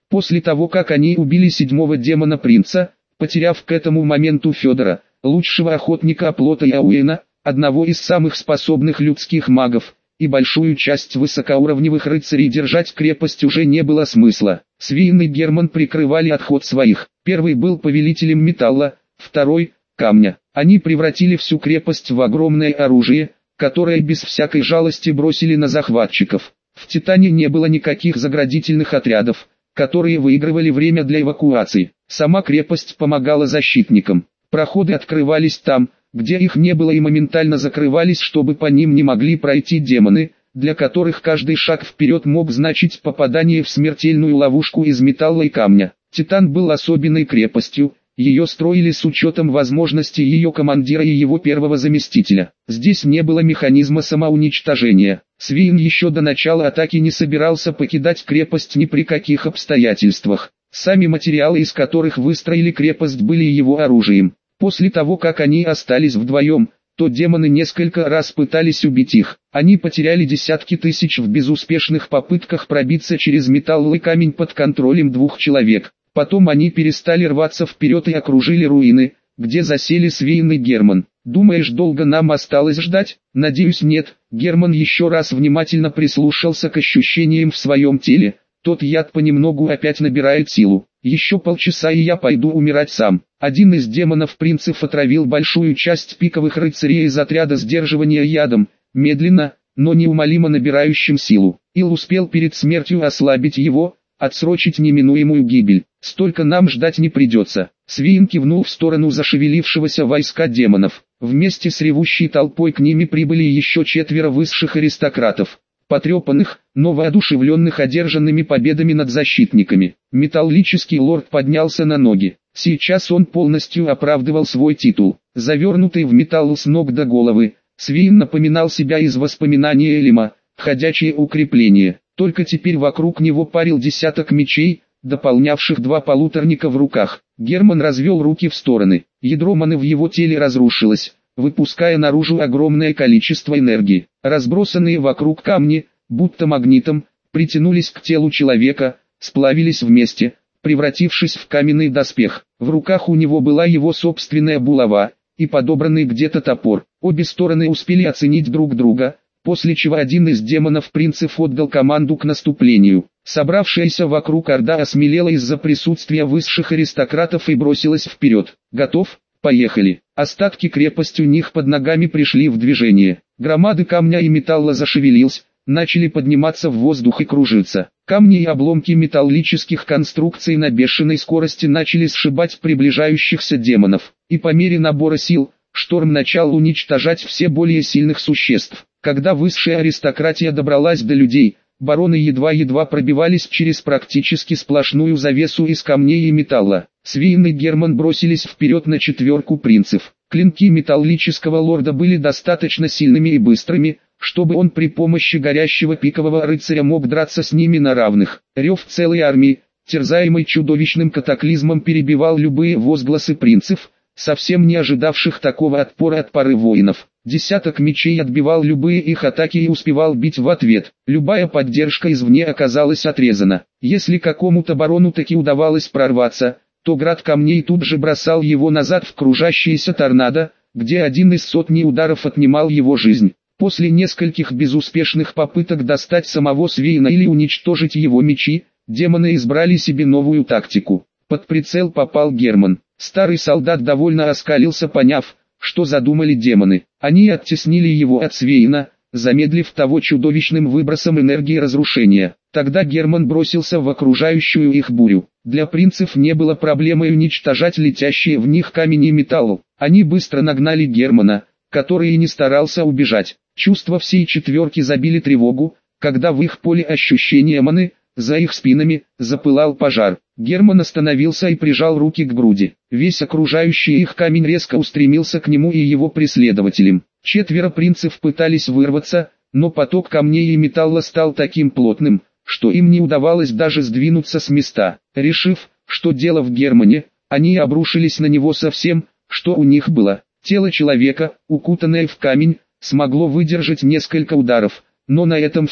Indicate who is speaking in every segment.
Speaker 1: После того как они убили седьмого демона-принца, потеряв к этому моменту Федора, лучшего охотника оплота Яуэна, одного из самых способных людских магов, и большую часть высокоуровневых рыцарей, держать крепость уже не было смысла. Свейн и Герман прикрывали отход своих. Первый был повелителем металла, второй – камня. Они превратили всю крепость в огромное оружие, которое без всякой жалости бросили на захватчиков. В Титане не было никаких заградительных отрядов, которые выигрывали время для эвакуации. Сама крепость помогала защитникам. Проходы открывались там, где их не было, и моментально закрывались, чтобы по ним не могли пройти демоны, для которых каждый шаг вперед мог значить попадание в смертельную ловушку из металла и камня. Титан был особенной крепостью, ее строили с учетом возможностей ее командира и его первого заместителя. Здесь не было механизма самоуничтожения. Свейн еще до начала атаки не собирался покидать крепость ни при каких обстоятельствах. Сами материалы, из которых выстроили крепость, были его оружием. После того как они остались вдвоем, то демоны несколько раз пытались убить их. Они потеряли десятки тысяч в безуспешных попытках пробиться через металл и камень под контролем двух человек. Потом они перестали рваться вперед и окружили руины, где засели Свейн и Герман. «Думаешь, долго нам осталось ждать?» «Надеюсь, нет». Герман еще раз внимательно прислушался к ощущениям в своем теле. Тот яд понемногу опять набирает силу. «Еще полчаса, и я пойду умирать сам». Один из демонов-принцев отравил большую часть пиковых рыцарей из отряда сдерживания ядом, медленно, но неумолимо набирающим силу. Ил успел перед смертью ослабить его, отсрочить неминуемую гибель. «Столько нам ждать не придется». Свейн кивнул в сторону зашевелившегося войска демонов. Вместе с ревущей толпой к ними прибыли еще 4 высших аристократов, потрепанных, но воодушевленных одержанными победами над защитниками. Металлический лорд поднялся на ноги. Сейчас он полностью оправдывал свой титул. Завернутый в металл с ног до головы, Свейн напоминал себя из воспоминаний Элима, ходячее укрепление. Только теперь вокруг него парил десяток мечей, дополнявших 2 полуторника в руках. Герман развел руки в стороны. Ядро маны в его теле разрушилось, выпуская наружу огромное количество энергии. Разбросанные вокруг камни, будто магнитом, притянулись к телу человека, сплавились вместе, превратившись в каменный доспех. В руках у него была его собственная булава и подобранный где-то топор. Обе стороны успели оценить друг друга, после чего один из демонов-принцев отдал команду к наступлению. Собравшаяся вокруг орда осмелела из-за присутствия высших аристократов и бросилась вперед. «Готов? Поехали!» Остатки крепости у них под ногами пришли в движение. Громады камня и металла зашевелились, начали подниматься в воздух и кружиться. Камни и обломки металлических конструкций на бешеной скорости начали сшибать приближающихся демонов. И по мере набора сил, шторм начал уничтожать все более сильных существ. Когда высшая аристократия добралась до людей, бароны едва-едва пробивались через практически сплошную завесу из камней и металла. Свейн и Герман бросились вперед на 4 принцев. Клинки металлического лорда были достаточно сильными и быстрыми, чтобы он при помощи горящего пикового рыцаря мог драться с ними на равных. Рев целой армии, терзаемый чудовищным катаклизмом, перебивал любые возгласы принцев, совсем не ожидавших такого отпора от пары воинов. Десяток мечей отбивал любые их атаки и успевал бить в ответ. Любая поддержка извне оказалась отрезана. Если какому-то барону таки удавалось прорваться, то град камней тут же бросал его назад в кружащиеся торнадо, где один из сотни ударов отнимал его жизнь. После нескольких безуспешных попыток достать самого Свейна или уничтожить его мечи, демоны избрали себе новую тактику. Под прицел попал Герман. Старый солдат довольно оскалился, поняв, что задумали демоны. Они оттеснили его от Свейна, замедлив того чудовищным выбросом энергии разрушения. Тогда Герман бросился в окружающую их бурю. Для принцев не было проблемой уничтожать летящие в них камень и металл. Они быстро нагнали Германа, который и не старался убежать. Чувства всей 4 забили тревогу, когда в их поле ощущения маны, за их спинами, запылал пожар. Герман остановился и прижал руки к груди. Весь окружающий их камень резко устремился к нему и его преследователям. 4 принцев пытались вырваться, но поток камней и металла стал таким плотным, что им не удавалось даже сдвинуться с места. Решив, что дело в Германе, они обрушились на него со всем, что у них было. Тело человека, укутанное в камень, смогло выдержать несколько ударов, но на этом все.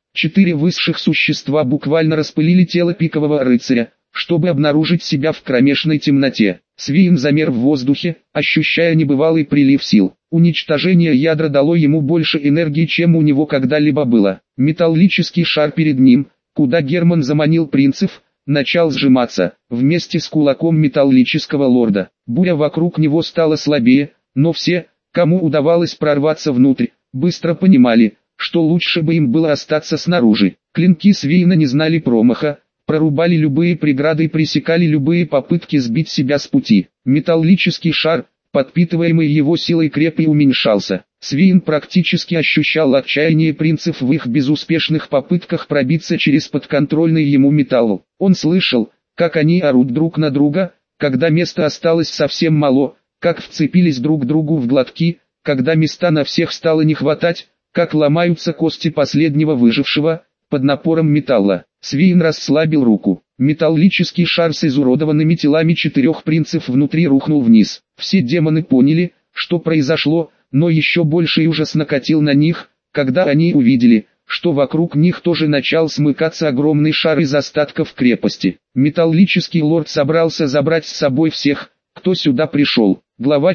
Speaker 1: 4 высших существа буквально распылили тело пикового рыцаря, чтобы обнаружить себя в кромешной темноте. Свиин замер в воздухе, ощущая небывалый прилив сил. Уничтожение ядра дало ему больше энергии, чем у него когда-либо было. Металлический шар перед ним, куда Герман заманил принцев, начал сжиматься, вместе с кулаком металлического лорда. Буря вокруг него стала слабее, но все, кому удавалось прорваться внутрь, быстро понимали, что лучше бы им было остаться снаружи. Клинки Свиина не знали промаха, прорубали любые преграды и пресекали любые попытки сбить себя с пути. Металлический шар, подпитываемый его силой, креп и уменьшался. Свиин практически ощущал отчаяние принцев в их безуспешных попытках пробиться через подконтрольный ему металл. Он слышал, как они орут друг на друга, когда места осталось совсем мало, как вцепились друг другу в глотки, когда места на всех стало не хватать, как ломаются кости последнего выжившего, под напором металла. Свиин расслабил руку. Металлический шар с изуродованными телами 4 принцев внутри рухнул вниз. Все демоны поняли, что произошло, но еще больший ужас накатил на них, когда они увидели, что вокруг них тоже начал смыкаться огромный шар из остатков крепости. Металлический лорд собрался забрать с собой всех, кто сюда пришел. Глава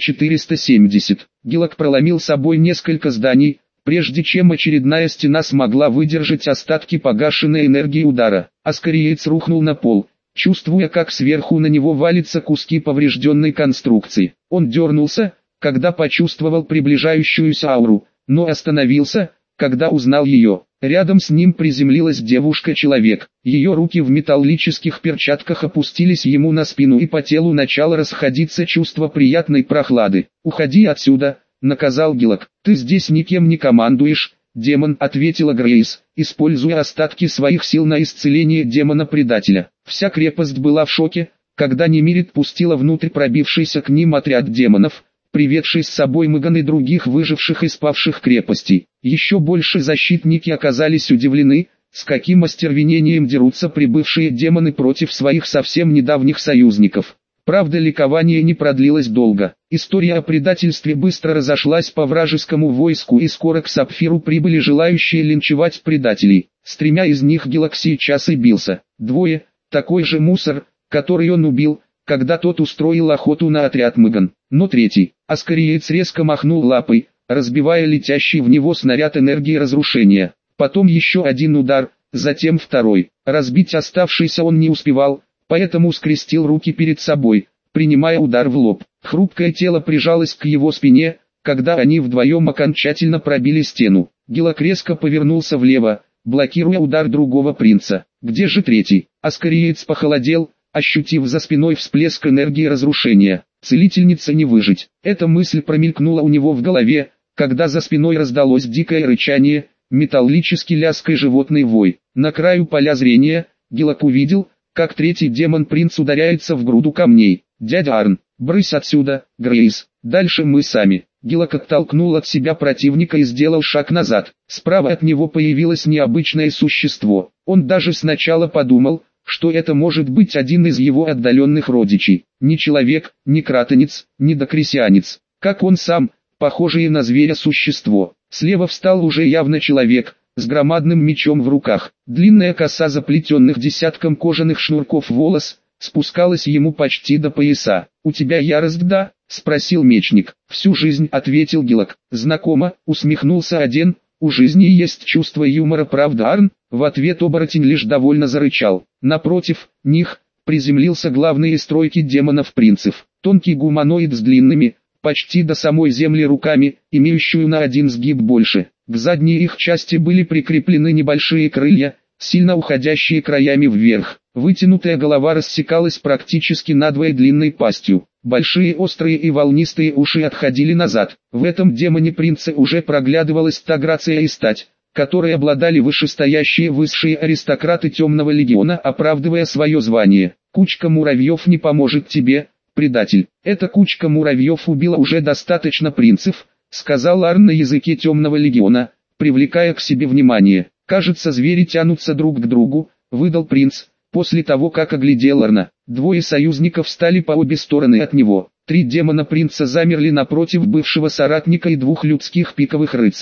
Speaker 1: 470. Гилок проломил собой несколько зданий, прежде чем очередная стена смогла выдержать остатки погашенной энергии удара. Аскариец рухнул на пол, чувствуя, как сверху на него валятся куски поврежденной конструкции. Он дернулся, когда почувствовал приближающуюся ауру, но остановился, когда узнал ее. Рядом с ним приземлилась девушка-человек. Ее руки в металлических перчатках опустились ему на спину, и по телу начало расходиться чувство приятной прохлады. «Уходи отсюда», — наказал Гилок. «Ты здесь никем не командуешь, демон», — ответила Грейс, используя остатки своих сил на исцеление демона-предателя. Вся крепость была в шоке, когда Немирит пустила внутрь пробившийся к ним отряд демонов, приведший с собой Меган и других выживших и спавших крепостей. Еще больше защитники оказались удивлены, с каким остервенением дерутся прибывшие демоны против своих совсем недавних союзников. Правда, ликование не продлилось долго. История о предательстве быстро разошлась по вражескому войску, и скоро к Сапфиру прибыли желающие линчевать предателей. С 3 из них Гилок сейчас и бился. 2 – такой же мусор, который он убил, когда тот устроил охоту на отряд Меган. Но 3 – Аскариец резко махнул лапой, разбивая летящий в него снаряд энергии разрушения. Потом еще один удар, затем 2. Разбить оставшийся он не успевал, поэтому скрестил руки перед собой, принимая удар в лоб. Хрупкое тело прижалось к его спине, когда они вдвоем окончательно пробили стену. Гилок резко повернулся влево, блокируя удар другого принца. «Где же 3?» Аскариец похолодел, ощутив за спиной всплеск энергии разрушения. Целительница не выжить. Эта мысль промелькнула у него в голове, когда за спиной раздалось дикое рычание, металлический лязг и животный вой. На краю поля зрения, Гилок увидел, как 3 демон-принц ударяется в груду камней. «Дядя Арн, брысь отсюда, Грейс, дальше мы сами». Гилок оттолкнул от себя противника и сделал шаг назад. Справа от него появилось необычное существо. Он даже сначала подумал, что это может быть один из его отдаленных родичей. Ни человек, ни кратонец, ни докресианец. Как он сам, похожее на зверя существо. Слева встал уже явно человек, с громадным мечом в руках. Длинная коса заплетенных десятком кожаных шнурков волос, спускалась ему почти до пояса. «У тебя ярость, да?» — спросил мечник. «Всю жизнь», — ответил Гилок. «Знакомо», — усмехнулся один. «У жизни есть чувство юмора, правда, Арн?» В ответ оборотень лишь довольно зарычал. Напротив них приземлился главный из тройки демонов-принцев. Тонкий гуманоид с длинными, почти до самой земли руками, имеющую на один сгиб больше. К задней их части были прикреплены небольшие крылья, сильно уходящие краями вверх. Вытянутая голова рассекалась практически надвое длинной пастью. Большие острые и волнистые уши отходили назад. В этом демоне-принце уже проглядывалась та грация и стать, которой обладали вышестоящие высшие аристократы Темного Легиона, оправдывая свое звание. «Кучка муравьев не поможет тебе, предатель. Эта кучка муравьев убила уже достаточно принцев», — сказал Арн на языке Темного Легиона, привлекая к себе внимание. «Кажется, звери тянутся друг к другу», — выдал принц, после того как оглядел Арна. 2 союзников встали по обе стороны от него. 3 демона-принца замерли напротив бывшего соратника и 2 людских пиковых рыцарей.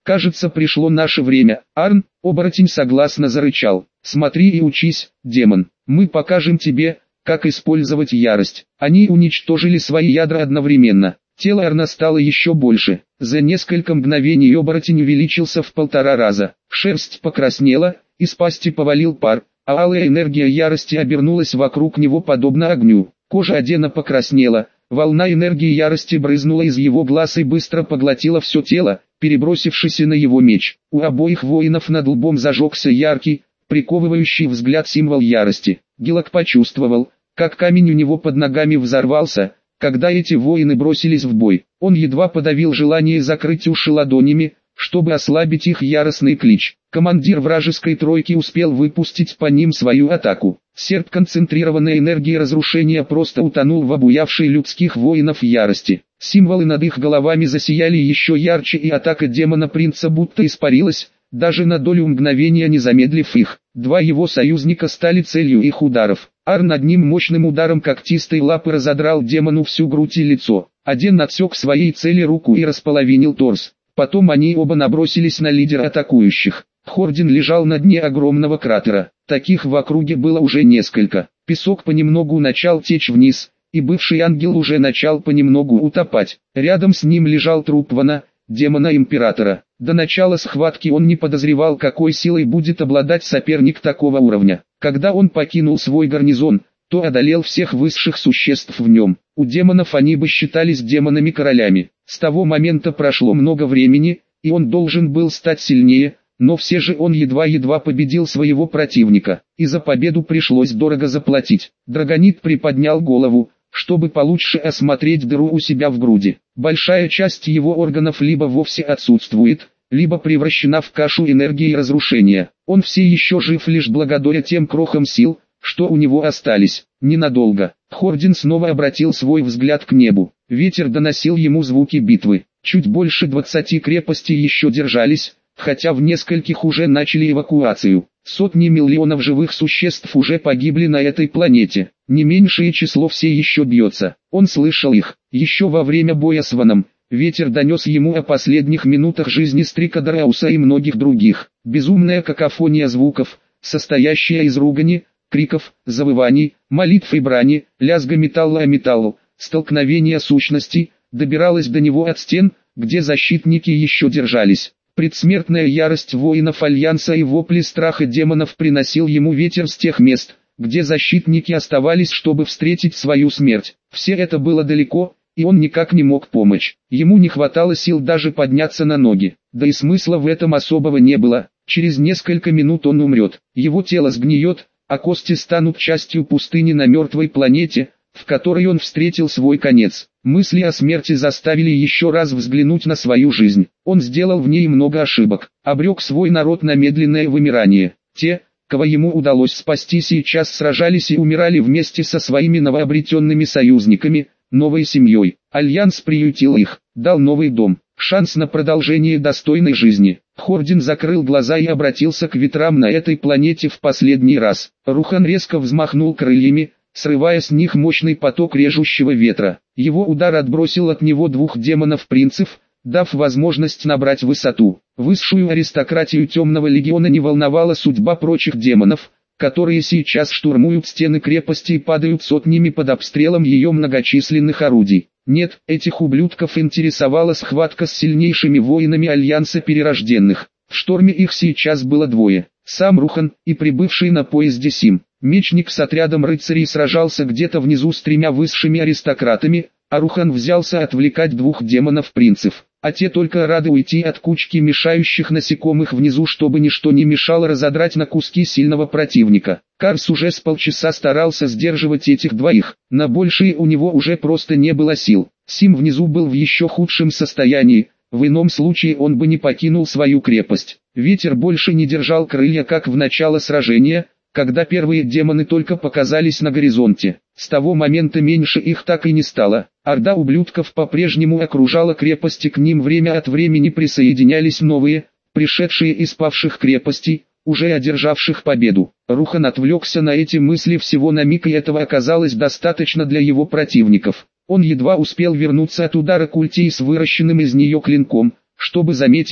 Speaker 1: Кажется, пришло наше время. Арн, оборотень согласно зарычал. Смотри и учись, демон. Мы покажем тебе, как использовать ярость. Они уничтожили свои ядра одновременно. Тело Арна стало еще больше. За несколько мгновений оборотень увеличился в 1,5 раза. Шерсть покраснела, из пасти повалил пар, а алая энергия ярости обернулась вокруг него подобно огню. Кожа Адена покраснела, волна энергии ярости брызнула из его глаз и быстро поглотила все тело, перебросившись на его меч. У обоих воинов над лбом зажегся яркий, приковывающий взгляд символ ярости. Гелок почувствовал, как камень у него под ногами взорвался, когда эти воины бросились в бой. Он едва подавил желание закрыть уши ладонями, чтобы ослабить их яростный клич. Командир вражеской тройки успел выпустить по ним свою атаку. Серп концентрированной энергии разрушения просто утонул в обуявшей людских воинов ярости. Символы над их головами засияли еще ярче, и атака демона-принца будто испарилась, даже на долю мгновения не замедлив их. Два его союзника стали целью их ударов. Арн одним мощным ударом когтистой лапы разодрал демону всю грудь и лицо. Аден отсек своей цели руку и располовинил торс. Потом они оба набросились на лидера атакующих. Хордин лежал на дне огромного кратера. Таких в округе было уже несколько. Песок понемногу начал течь вниз, и бывший ангел уже начал понемногу утопать. Рядом с ним лежал труп Вана, демона-императора. До начала схватки он не подозревал, какой силой будет обладать соперник такого уровня. Когда он покинул свой гарнизон, то одолел всех высших существ в нем. У демонов они бы считались демонами-королями. С того момента прошло много времени, и он должен был стать сильнее, но все же он едва-едва победил своего противника, и за победу пришлось дорого заплатить. Драгонит приподнял голову, чтобы получше осмотреть дыру у себя в груди. Большая часть его органов либо вовсе отсутствует, либо превращена в кашу энергии и разрушения. Он все еще жив лишь благодаря тем крохам сил, что у него остались. Ненадолго. Хордин снова обратил свой взгляд к небу. Ветер доносил ему звуки битвы. Чуть больше 20 крепостей еще держались, хотя в нескольких уже начали эвакуацию. Сотни миллионов живых существ уже погибли на этой планете. Не меньшее число все еще бьется. Он слышал их. Еще во время боя с Ваном, ветер донес ему о последних минутах жизни Стрика Дарауса и многих других. Безумная какофония звуков, состоящая из ругани, криков, завываний, молитв и брани, лязга металла о металлу, столкновения сущностей, добиралась до него от стен, где защитники еще держались. Предсмертная ярость воинов Альянса и вопли страха демонов приносил ему ветер с тех мест, где защитники оставались, чтобы встретить свою смерть. Все это было далеко, и он никак не мог помочь. Ему не хватало сил даже подняться на ноги. Да и смысла в этом особого не было. Через несколько минут он умрет. Его тело сгниет, а кости станут частью пустыни на мертвой планете, в которой он встретил свой конец. Мысли о смерти заставили еще раз взглянуть на свою жизнь. Он сделал в ней много ошибок, обрек свой народ на медленное вымирание. Те, кого ему удалось спасти, сейчас сражались и умирали вместе со своими новообретенными союзниками, новой семьей. Альянс приютил их, дал новый дом, шанс на продолжение достойной жизни. Хордин закрыл глаза и обратился к ветрам на этой планете в последний раз. Рухан резко взмахнул крыльями, срывая с них мощный поток режущего ветра. Его удар отбросил от него двух демонов-принцев, дав возможность набрать высоту. Высшую аристократию Темного Легиона не волновала судьба прочих демонов, которые сейчас штурмуют стены крепости и падают сотнями под обстрелом ее многочисленных орудий. Нет, этих ублюдков интересовала схватка с сильнейшими воинами Альянса Перерожденных. В шторме их сейчас было двое. Сам Рухан и прибывший на поезде Сим. Мечник с отрядом рыцарей сражался где-то внизу с тремя высшими аристократами, а Рухан взялся отвлекать двух демонов-принцев. А те только рады уйти от кучки мешающих насекомых внизу, чтобы ничто не мешало разодрать на куски сильного противника. Карс уже с полчаса старался сдерживать этих двоих, на большее у него уже просто не было сил. Сим внизу был в еще худшем состоянии, в ином случае он бы не покинул свою крепость. Ветер больше не держал крылья, как в начало сражения, когда первые демоны только показались на горизонте. С того момента меньше их так и не стало. Орда ублюдков по-прежнему окружала крепости, к ним время от времени присоединялись новые, пришедшие из павших крепостей, уже одержавших победу. Рухан отвлекся на эти мысли всего на миг, и этого оказалось достаточно для его противников. Он едва успел вернуться от удара культей с выращенным из нее клинком, чтобы заметить,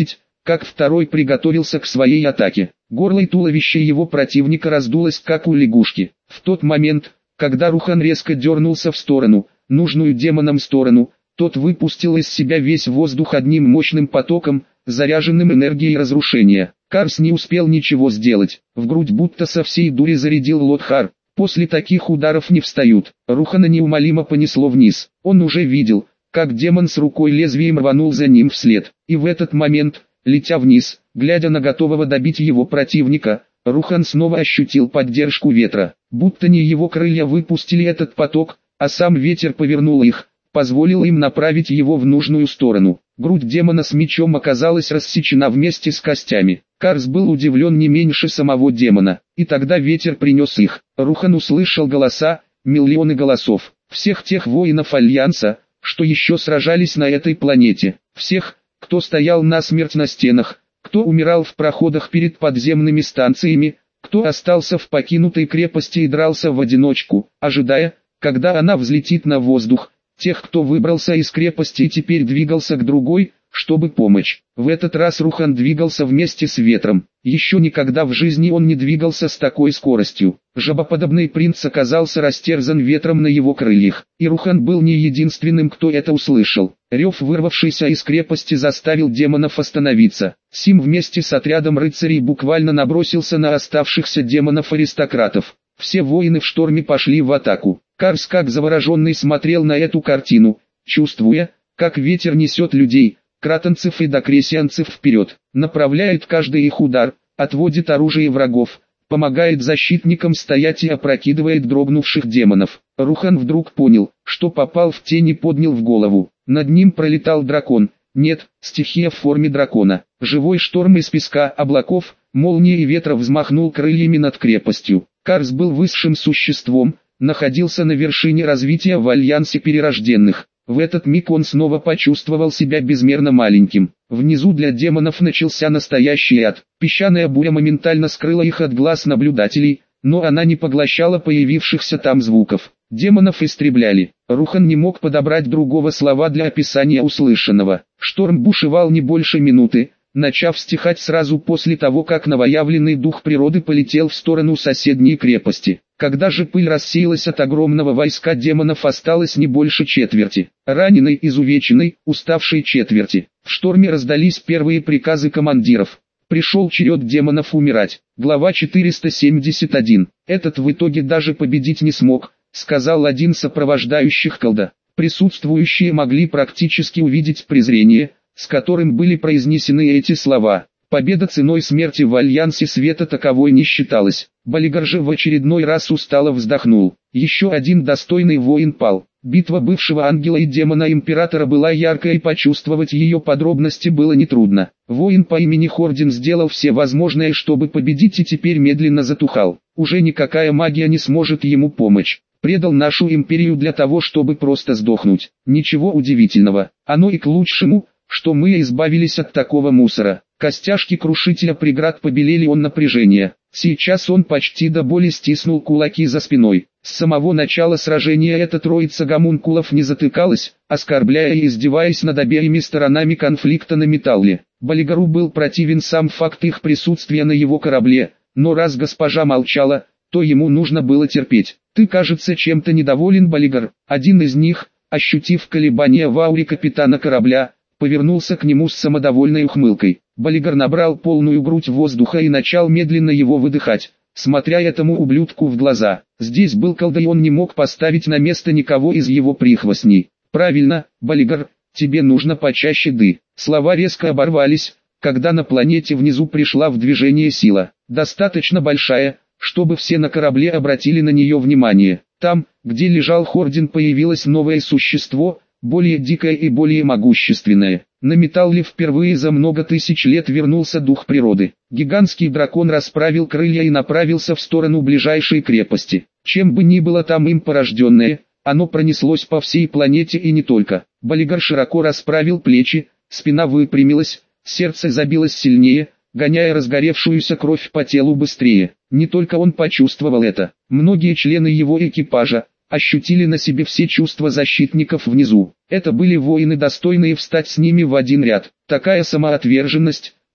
Speaker 1: как второй приготовился к своей атаке. Горло и туловище его противника раздулось, как у лягушки. В тот момент, когда Рухан резко дернулся в сторону, нужную демонам сторону, тот выпустил из себя весь воздух одним мощным потоком, заряженным энергией разрушения. Карс не успел ничего сделать. В грудь будто со всей дури зарядил Лотхар. После таких ударов не встают. Рухана неумолимо понесло вниз. Он уже видел, как демон с рукой лезвием рванул за ним вслед. И в этот момент, летя вниз, глядя на готового добить его противника, Рухан снова ощутил поддержку ветра. Будто не его крылья выпустили этот поток, а сам ветер повернул их, позволил им направить его в нужную сторону. Грудь демона с мечом оказалась рассечена вместе с костями. Карс был удивлен не меньше самого демона. И тогда ветер принес их. Рухан услышал голоса, миллионы голосов. Всех тех воинов Альянса, что еще сражались на этой планете. Всех, кто стоял насмерть на стенах, кто умирал в проходах перед подземными станциями, кто остался в покинутой крепости и дрался в одиночку, ожидая, когда она взлетит на воздух. Тех, кто выбрался из крепости и теперь двигался к другой, чтобы помочь. В этот раз Рухан двигался вместе с ветром. Еще никогда в жизни он не двигался с такой скоростью. Жабоподобный принц оказался растерзан ветром на его крыльях. И Рухан был не единственным, кто это услышал. Рев, вырвавшийся из крепости, заставил демонов остановиться. Сим вместе с отрядом рыцарей буквально набросился на оставшихся демонов-аристократов. Все воины в шторме пошли в атаку. Карс как завороженный смотрел на эту картину, чувствуя, как ветер несет людей, кратонцев и докресианцев вперед, направляет каждый их удар, отводит оружие врагов, помогает защитникам стоять и опрокидывает дрогнувших демонов. Рухан вдруг понял, что попал в тень и поднял в голову. Над ним пролетал дракон. Нет, стихия в форме дракона. Живой шторм из песка, облаков, молнии и ветра взмахнул крыльями над крепостью. Карс был высшим существом, находился на вершине развития в Альянсе Перерожденных. В этот миг он снова почувствовал себя безмерно маленьким. Внизу для демонов начался настоящий ад. Песчаная буря моментально скрыла их от глаз наблюдателей, но она не поглощала появившихся там звуков. Демонов истребляли. Рухан не мог подобрать другого слова для описания услышанного. Шторм бушевал не больше минуты, начав стихать сразу после того, как новоявленный дух природы полетел в сторону соседней крепости. Когда же пыль рассеялась от огромного войска демонов, осталось не больше четверти. Раненой, изувеченной, уставшей четверти. В шторме раздались первые приказы командиров. Пришел черед демонов умирать. Глава 471. Этот в итоге даже победить не смог, сказал один сопровождающих колда. Присутствующие могли практически увидеть презрение, с которым были произнесены эти слова. Победа ценой смерти в Альянсе Света таковой не считалась. Балигар же в очередной раз устало вздохнул. Еще один достойный воин пал. Битва бывшего ангела и демона императора была яркой, и почувствовать ее подробности было нетрудно. Воин по имени Хордин сделал все возможное, чтобы победить, и теперь медленно затухал. Уже никакая магия не сможет ему помочь. Предал нашу империю для того, чтобы просто сдохнуть. Ничего удивительного. Оно и к лучшему, что мы избавились от такого мусора. Костяшки крушителя преград побелели от напряжения. Сейчас он почти до боли стиснул кулаки за спиной. С самого начала сражения эта троица гомункулов не затыкалась, оскорбляя и издеваясь над обеими сторонами конфликта на Металле. Балигару был противен сам факт их присутствия на его корабле, но раз госпожа молчала, то ему нужно было терпеть. «Ты, кажется, чем-то недоволен, Балигар». Один из них, ощутив колебания в ауре капитана корабля, повернулся к нему с самодовольной ухмылкой. Балигар набрал полную грудь воздуха и начал медленно его выдыхать, смотря этому ублюдку в глаза. Здесь был колда, и он не мог поставить на место никого из его прихвостней. «Правильно, Балигар, тебе нужно почаще ды». Слова резко оборвались, когда на планете внизу пришла в движение сила, достаточно большая, чтобы все на корабле обратили на нее внимание. Там, где лежал Хордин, появилось новое существо, более дикое и более могущественное. На Металле впервые за много тысяч лет вернулся дух природы. Гигантский дракон расправил крылья и направился в сторону ближайшей крепости. Чем бы ни было там им порожденное, оно пронеслось по всей планете и не только. Балигар широко расправил плечи, спина выпрямилась, сердце забилось сильнее, гоняя разгоревшуюся кровь по телу быстрее. Не только он почувствовал это. Многие члены его экипажа ощутили на себе все чувства защитников внизу. Это были воины, достойные встать с ними в один ряд. Такая самоотверженность,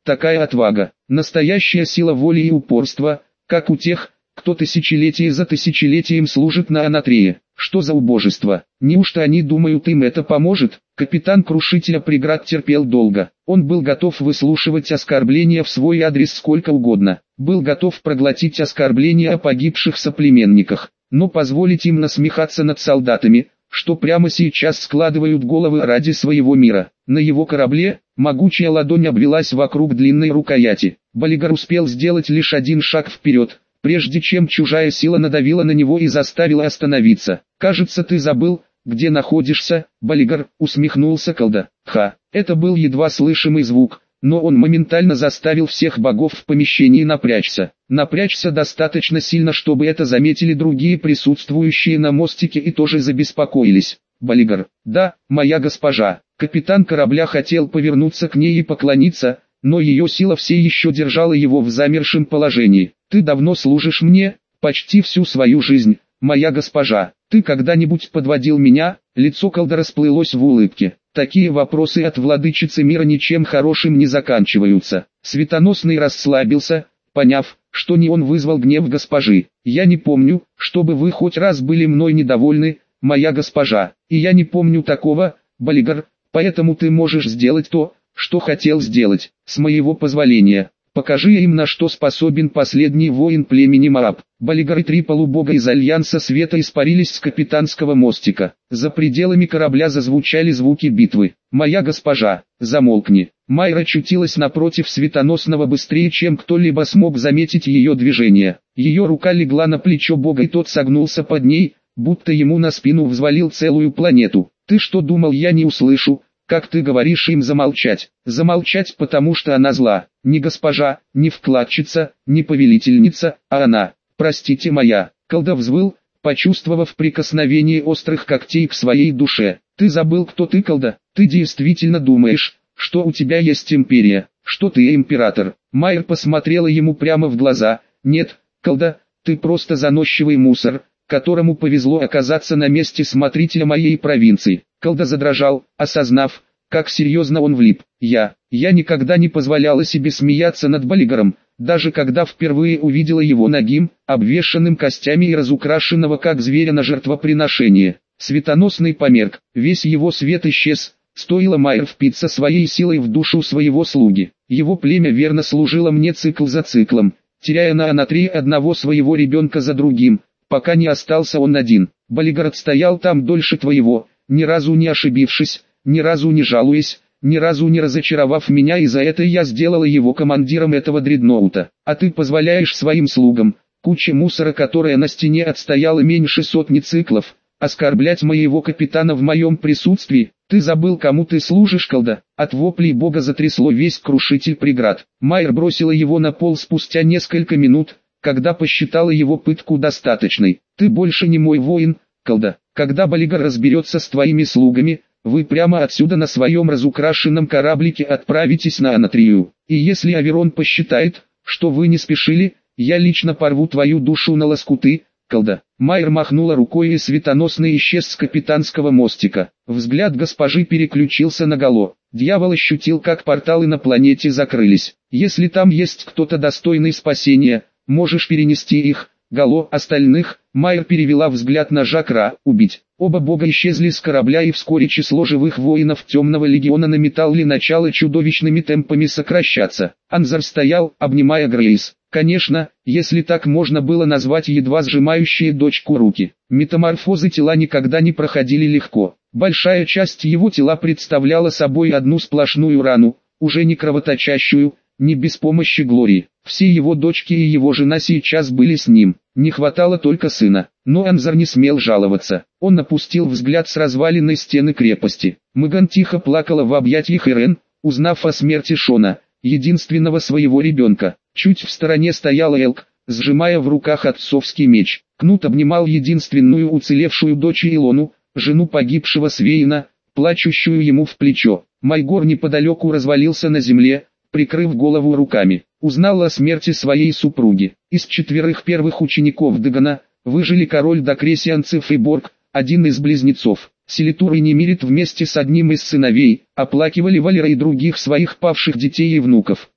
Speaker 1: такая отвага, настоящая сила воли и упорства, как у тех, кто тысячелетие за тысячелетием служит на Анатрее. Что за убожество? Неужто они думают, им это поможет? Капитан Крушителя преград терпел долго. Он был готов выслушивать оскорбления в свой адрес сколько угодно. Был готов проглотить оскорбления о погибших соплеменниках. Но позволить им насмехаться над солдатами, что прямо сейчас складывают головы ради своего мира. На его корабле могучая ладонь обвелась вокруг длинной рукояти. Балигар успел сделать лишь один шаг вперед, прежде чем чужая сила надавила на него и заставила остановиться. «Кажется, ты забыл, где находишься, Балигар», — усмехнулся колдун. Это был едва слышимый звук, но он моментально заставил всех богов в помещении напрячься. Напрячься достаточно сильно, чтобы это заметили другие присутствующие на мостике и тоже забеспокоились. «Балигар». «Да, моя госпожа». Капитан корабля хотел повернуться к ней и поклониться, но ее сила все еще держала его в замершем положении. «Ты давно служишь мне, почти всю свою жизнь, моя госпожа. Ты когда-нибудь подводил меня?» Лицо колдуна расплылось в улыбке. Такие вопросы от владычицы мира ничем хорошим не заканчиваются. Светоносный расслабился, поняв, что не он вызвал гнев госпожи. «Я не помню, чтобы вы хоть раз были мной недовольны, моя госпожа. И я не помню такого, Балигар, поэтому ты можешь сделать то, что хотел сделать, с моего позволения. Покажи им, на что способен последний воин племени Мааб». Балигар и три полубога из Альянса Света испарились с капитанского мостика. За пределами корабля зазвучали звуки битвы. «Моя госпожа, замолкни». Майра очутилась напротив Светоносного быстрее, чем кто-либо смог заметить ее движение. Ее рука легла на плечо бога, и тот согнулся под ней, будто ему на спину взвалил целую планету. «Ты что думал, я не услышу, как ты говоришь им замолчать?» «Замолчать, потому что она зла. Не госпожа, не вкладчица, не повелительница, а она. Простите, моя». Колдун взвыл, почувствовав прикосновение острых когтей к своей душе. «Ты забыл, кто ты, колдун? Ты действительно думаешь, что у тебя есть империя, что ты император?» Майер посмотрела ему прямо в глаза. «Нет, колдун, ты просто заносчивый мусор, которому повезло оказаться на месте смотрителя моей провинции». Колдун задрожал, осознав, как серьезно он влип. Я никогда не позволяла себе смеяться над Балигаром, даже когда впервые увидела его нагим, обвешанным костями и разукрашенного как зверя на жертвоприношение. Светоносный померк, весь его свет исчез, стоило Майер впиться своей силой в душу своего слуги. Его племя верно служило мне цикл за циклом, теряя на Анатрее одного своего ребенка за другим, пока не остался он один. Балигар отстоял там дольше твоего, ни разу не ошибившись, ни разу не жалуясь, ни разу не разочаровав меня, и за это я сделала его командиром этого дредноута. А ты позволяешь своим слугам, куче мусора, которая на стене отстояла меньше сотни циклов, оскорблять моего капитана в моем присутствии? Ты забыл, кому ты служишь, колдун?» От воплей бога затрясло весь крушитель преград. Майер бросила его на пол спустя несколько минут, когда посчитала его пытку достаточной. «Ты больше не мой воин, колдун. Когда Балигар разберется с твоими слугами, вы прямо отсюда на своем разукрашенном кораблике отправитесь на Анатрию. И если Аверон посчитает, что вы не спешили, я лично порву твою душу на лоскуты, колдун». Майер махнула рукой, и Светоносный исчез с капитанского мостика. Взгляд госпожи переключился на Гало. Дьявол ощутил, как порталы на планете закрылись. «Если там есть кто-то достойный спасения, можешь перенести их, Гало, остальных». Майер перевела взгляд на Жакра. «Убить». Оба бога исчезли с корабля, и вскоре число живых воинов Темного Легиона наметало начало чудовищными темпами сокращаться. Анзар стоял, обнимая Грейс. Конечно, если так можно было назвать едва сжимающие дочку руки. Метаморфозы тела никогда не проходили легко. Большая часть его тела представляла собой одну сплошную рану, уже не кровоточащую, не без помощи Глории. Все его дочки и его жена сейчас были с ним. Не хватало только сына. Но Анзар не смел жаловаться. Он опустил взгляд с разваленной стены крепости. Меган тихо плакала в объятиях Ирен, узнав о смерти Шона, единственного своего ребенка. Чуть в стороне стоял Элк, сжимая в руках отцовский меч. Кнут обнимал единственную уцелевшую дочь Илону, жену погибшего Свейна, плачущую ему в плечо. Майгор неподалеку развалился на земле, прикрыв голову руками. Узнал о смерти своей супруги. Из 4 первых учеников Дагана выжили король Дакресианцев и Борг, один из близнецов. Селитур и Немирит вместе с одним из сыновей оплакивали Валера и других своих павших детей и внуков.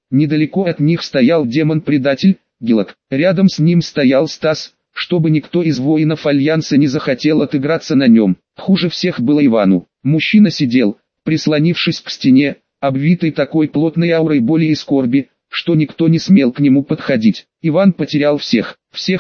Speaker 1: Недалеко от них стоял демон-предатель, Гилок. Рядом с ним стоял Стас, чтобы никто из воинов Альянса не захотел отыграться на нем. Хуже всех было Ивану. Мужчина сидел, прислонившись к стене, обвитый такой плотной аурой боли и скорби, что никто не смел к нему подходить. Иван потерял всех,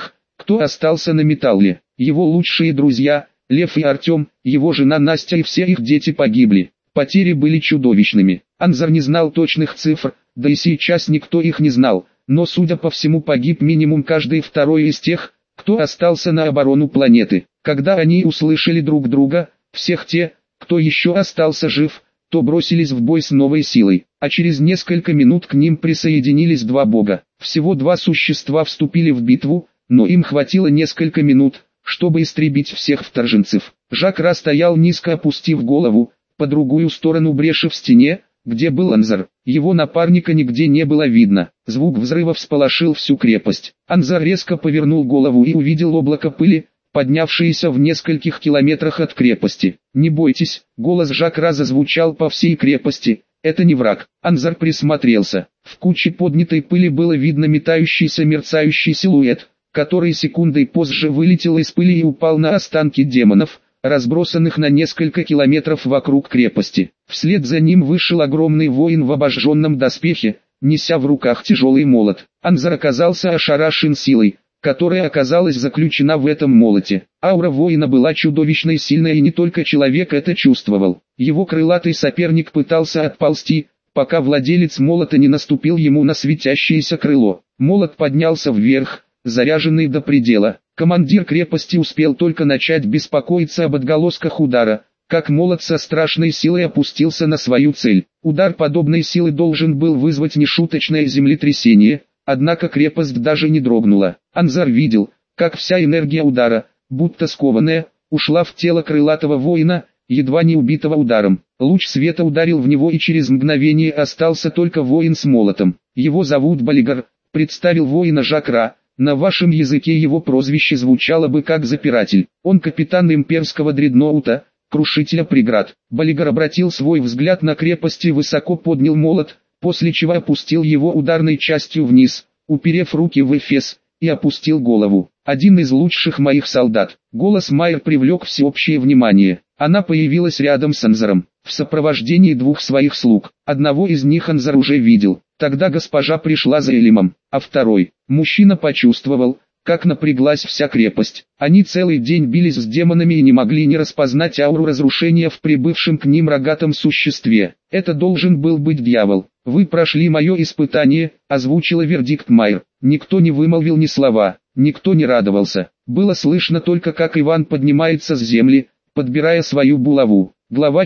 Speaker 1: кто остался на Металле. Его лучшие друзья, Лев и Артем, его жена Настя и все их дети погибли. Потери были чудовищными. Анзар не знал точных цифр, да и сейчас никто их не знал, но судя по всему погиб минимум каждый второй из тех, кто остался на оборону планеты. Когда они услышали друг друга, всех те, кто еще остался жив, то бросились в бой с новой силой, а через несколько минут к ним присоединились два бога. Всего два существа вступили в битву, но им хватило несколько минут, чтобы истребить всех вторженцев. Жакра стоял низко опустив голову, по другую сторону бреши в стене, где был Анзар. Его напарника нигде не было видно. Звук взрыва всполошил всю крепость. Анзар резко повернул голову и увидел облако пыли, поднявшееся в нескольких километрах от крепости. «Не бойтесь», голос Жакра зазвучал по всей крепости, «это не враг». Анзар присмотрелся. В куче поднятой пыли было видно метающийся мерцающий силуэт, который секундой позже вылетел из пыли и упал на останки демонов, разбросанных на несколько километров вокруг крепости. Вслед за ним вышел огромный воин в обожженном доспехе, неся в руках тяжелый молот. Анзар оказался ошарашен силой, которая оказалась заключена в этом молоте. Аура воина была чудовищной сильной, и не только человек это чувствовал. Его крылатый соперник пытался отползти, пока владелец молота не наступил ему на светящееся крыло. Молот поднялся вверх, заряженный до предела. Командир крепости успел только начать беспокоиться об отголосках удара, как молот со страшной силой опустился на свою цель. Удар подобной силы должен был вызвать нешуточное землетрясение, однако крепость даже не дрогнула. Анзар видел, как вся энергия удара, будто скованная, ушла в тело крылатого воина, едва не убитого ударом. Луч света ударил в него, и через мгновение остался только воин с молотом. «Его зовут Балигар», представил воина Жакра. На вашем языке его прозвище звучало бы как запиратель. Он капитан имперского дредноута, крушителя преград. Балигар обратил свой взгляд на крепость и высоко поднял молот, после чего опустил его ударной частью вниз, уперев руки в эфес, и опустил голову. «Один из лучших моих солдат». Голос Майер привлек всеобщее внимание. Она появилась рядом с Анзаром, в сопровождении двух своих слуг. Одного из них Анзар уже видел. Тогда госпожа пришла за Элимом, а второй. Мужчина почувствовал, как напряглась вся крепость. Они целый день бились с демонами и не могли не распознать ауру разрушения в прибывшем к ним рогатом существе. Это должен был быть дьявол. «Вы прошли мое испытание», — озвучила вердикт Майер. Никто не вымолвил ни слова, никто не радовался. Было слышно только, как Иван поднимается с земли, подбирая свою булаву. Глава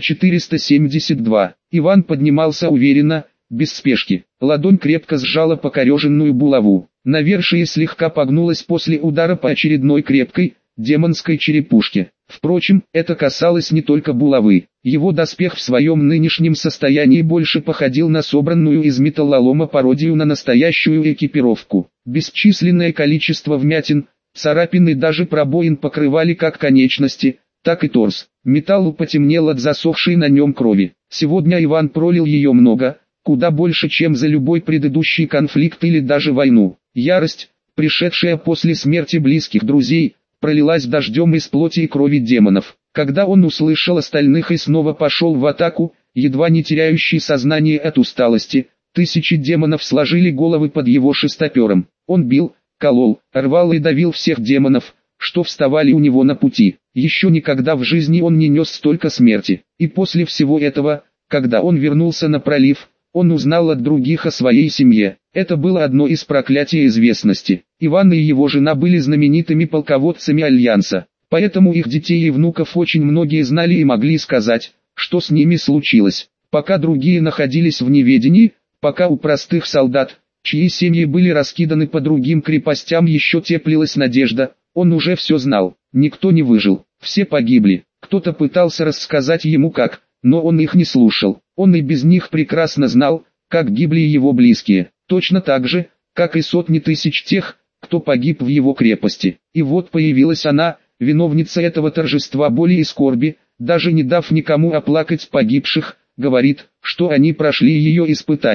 Speaker 1: 472. Иван поднимался уверенно, без спешки. Ладонь крепко сжала покореженную булаву. Навершие слегка погнулось после удара по очередной крепкой, демонской черепушке. Впрочем, это касалось не только булавы. Его доспех в своем нынешнем состоянии больше походил на собранную из металлолома пародию на настоящую экипировку. Бесчисленное количество вмятин, царапин и даже пробоин покрывали как конечности, так и торс. Металл потемнел от засохшей на нем крови. Сегодня Иван пролил ее много, куда больше, чем за любой предыдущий конфликт или даже войну. Ярость, пришедшая после смерти близких друзей, пролилась дождем из плоти и крови демонов. Когда он услышал остальных и снова пошел в атаку, едва не теряющий сознание от усталости, тысячи демонов сложили головы под его шестопером. Он бил, колол, рвал и давил всех демонов, что вставали у него на пути. Еще никогда в жизни он не нес столько смерти. И после всего этого, когда он вернулся на пролив, он узнал от других о своей семье. Это было одно из проклятий известности. Иван и его жена были знаменитыми полководцами Альянса, поэтому их детей и внуков очень многие знали и могли сказать, что с ними случилось. Пока другие находились в неведении, пока у простых солдат, чьи семьи были раскиданы по другим крепостям, еще теплилась надежда, он уже все знал. Никто не выжил, все погибли. Кто-то пытался рассказать ему как, но он их не слушал. Он и без них прекрасно знал, как гибли его близкие, точно так же, как и сотни тысяч тех, кто погиб в его крепости. И вот появилась она, виновница этого торжества боли и скорби, даже не дав никому оплакать погибших, говорит, что они прошли ее испытание.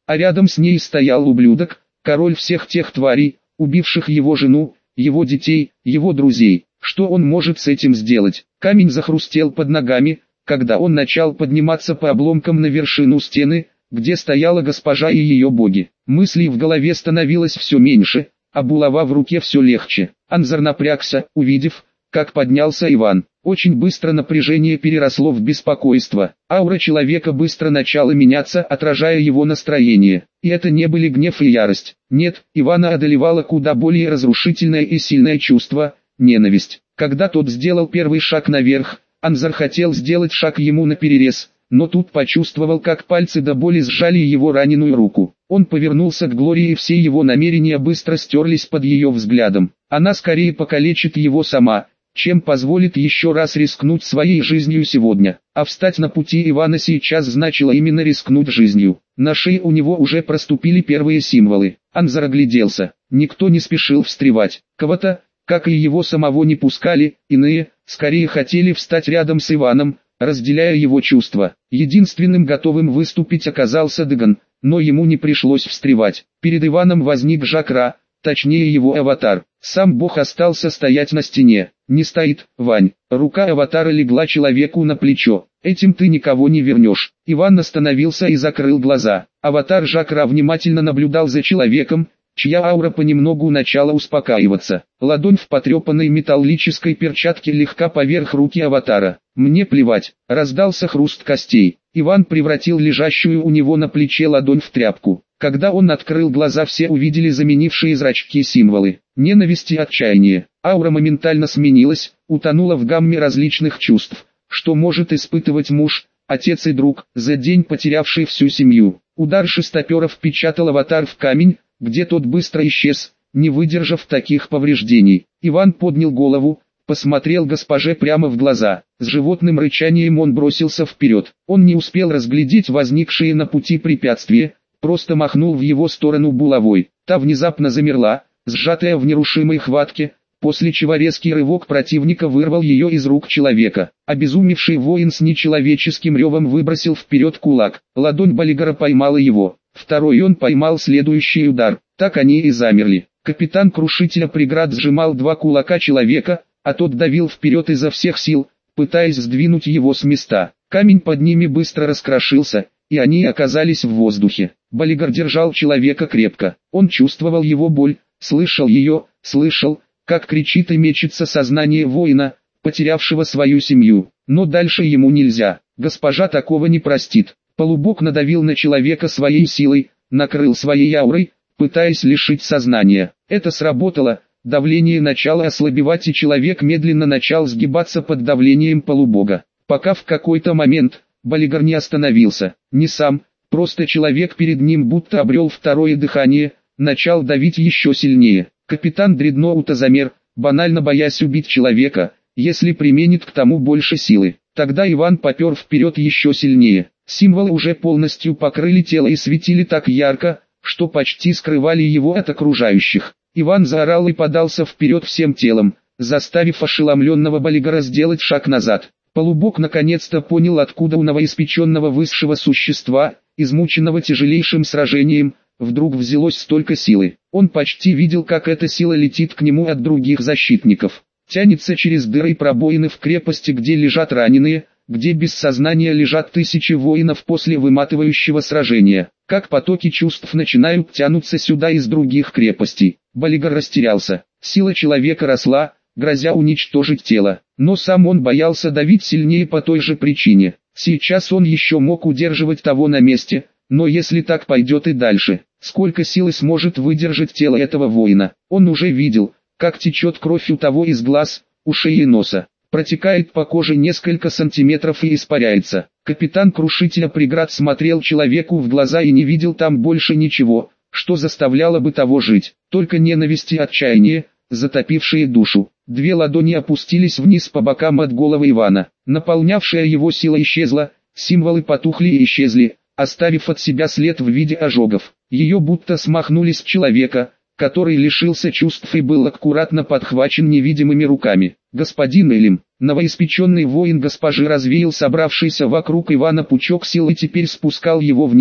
Speaker 1: а рядом с ней стоял ублюдок, король всех тех тварей, убивших его жену, его детей, его друзей. Что он может с этим сделать? Камень захрустел под ногами, когда он начал подниматься по обломкам на вершину стены, где стояла госпожа и ее боги. Мыслей в голове становилось все меньше, а булава в руке все легче. Анзар напрягся, увидев, как поднялся Иван. Очень быстро напряжение переросло в беспокойство. Аура человека быстро начала меняться, отражая его настроение. И это не были гнев и ярость. Нет, Ивана одолевало куда более разрушительное и сильное чувство – ненависть. Когда тот сделал первый шаг наверх, Анзар хотел сделать шаг ему наперерез, но тут почувствовал, как пальцы до боли сжали его раненую руку. Он повернулся к Глории, и все его намерения быстро стерлись под ее взглядом. Она скорее покалечит его сама, чем позволит еще раз рискнуть своей жизнью сегодня. А встать на пути Ивана сейчас значило именно рискнуть жизнью. На шее у него уже проступили первые символы. Анзар огляделся. Никто не спешил встревать. Кого-то, как и его самого, не пускали, иные, скорее хотели встать рядом с Иваном, разделяя его чувства. Единственным готовым выступить оказался Дагон, но ему не пришлось встревать. Перед Иваном возник Жакра, точнее его аватар. Сам бог остался стоять на стене. Не стоит, Вань. Рука аватара легла человеку на плечо. Этим ты никого не вернешь. Иван остановился и закрыл глаза. Аватар Жакра внимательно наблюдал за человеком, чья аура понемногу начала успокаиваться. Ладонь в потрепанной металлической перчатке легка поверх руки аватара. «Мне плевать», — раздался хруст костей. Иван превратил лежащую у него на плече ладонь в тряпку. Когда он открыл глаза, все увидели заменившие зрачки символы. Ненависть и отчаяние. Аура моментально сменилась, утонула в гамме различных чувств, что может испытывать муж, отец и друг, за день потерявший всю семью. Удар шестопера впечатал аватар в камень, где тот быстро исчез, не выдержав таких повреждений. Иван поднял голову, посмотрел госпоже прямо в глаза. С животным рычанием он бросился вперед. Он не успел разглядеть возникшие на пути препятствия, просто махнул в его сторону булавой. Та внезапно замерла, сжатая в нерушимой хватке, после чего резкий рывок противника вырвал ее из рук человека. Обезумевший воин с нечеловеческим ревом выбросил вперед кулак. Ладонь Балигара поймала его. Второй он поймал следующий удар. Так они и замерли. Капитан Крушителя преград сжимал два кулака человека, а тот давил вперед изо всех сил, пытаясь сдвинуть его с места. Камень под ними быстро раскрошился, и они оказались в воздухе. Балигар держал человека крепко. Он чувствовал его боль, слышал ее, слышал, как кричит и мечется сознание воина, потерявшего свою семью. Но дальше ему нельзя. Госпожа такого не простит. Полубог надавил на человека своей силой, накрыл своей аурой, пытаясь лишить сознания. Это сработало, давление начало ослабевать, и человек медленно начал сгибаться под давлением полубога. Пока в какой-то момент Балигар не остановился. Не сам, просто человек перед ним будто обрел второе дыхание, начал давить еще сильнее. Капитан Дредноута замер, банально боясь убить человека, если применит к тому больше силы. Тогда Иван попер вперед еще сильнее. Символы уже полностью покрыли тело и светили так ярко, что почти скрывали его от окружающих. Иван заорал и подался вперед всем телом, заставив ошеломленного Балигара сделать шаг назад. Полубог наконец-то понял, откуда у новоиспеченного высшего существа, измученного тяжелейшим сражением, вдруг взялось столько силы. Он почти видел, как эта сила летит к нему от других защитников. Тянется через дыры и пробоины в крепости, где лежат раненые, где без сознания лежат тысячи воинов после выматывающего сражения. Как потоки чувств начинают тянуться сюда из других крепостей. Балигар растерялся. Сила человека росла, грозя уничтожить тело. Но сам он боялся давить сильнее по той же причине. Сейчас он еще мог удерживать того на месте, но если так пойдет и дальше, сколько силы сможет выдержать тело этого воина? Он уже видел, как течет кровь у того из глаз, ушей и носа. Протекает по коже несколько сантиметров и испаряется. Капитан Крушителя преград смотрел человеку в глаза и не видел там больше ничего, что заставляло бы того жить. Только ненависть и отчаяние, затопившие душу. Две ладони опустились вниз по бокам от головы Ивана. Наполнявшая его сила исчезла, символы потухли и исчезли, оставив от себя след в виде ожогов. Ее будто смахнули с человека, который лишился чувств и был аккуратно подхвачен невидимыми руками. Господин Элим, новоиспеченный воин госпожи, развеял собравшийся вокруг Ивана пучок сил и теперь спускал его вниз,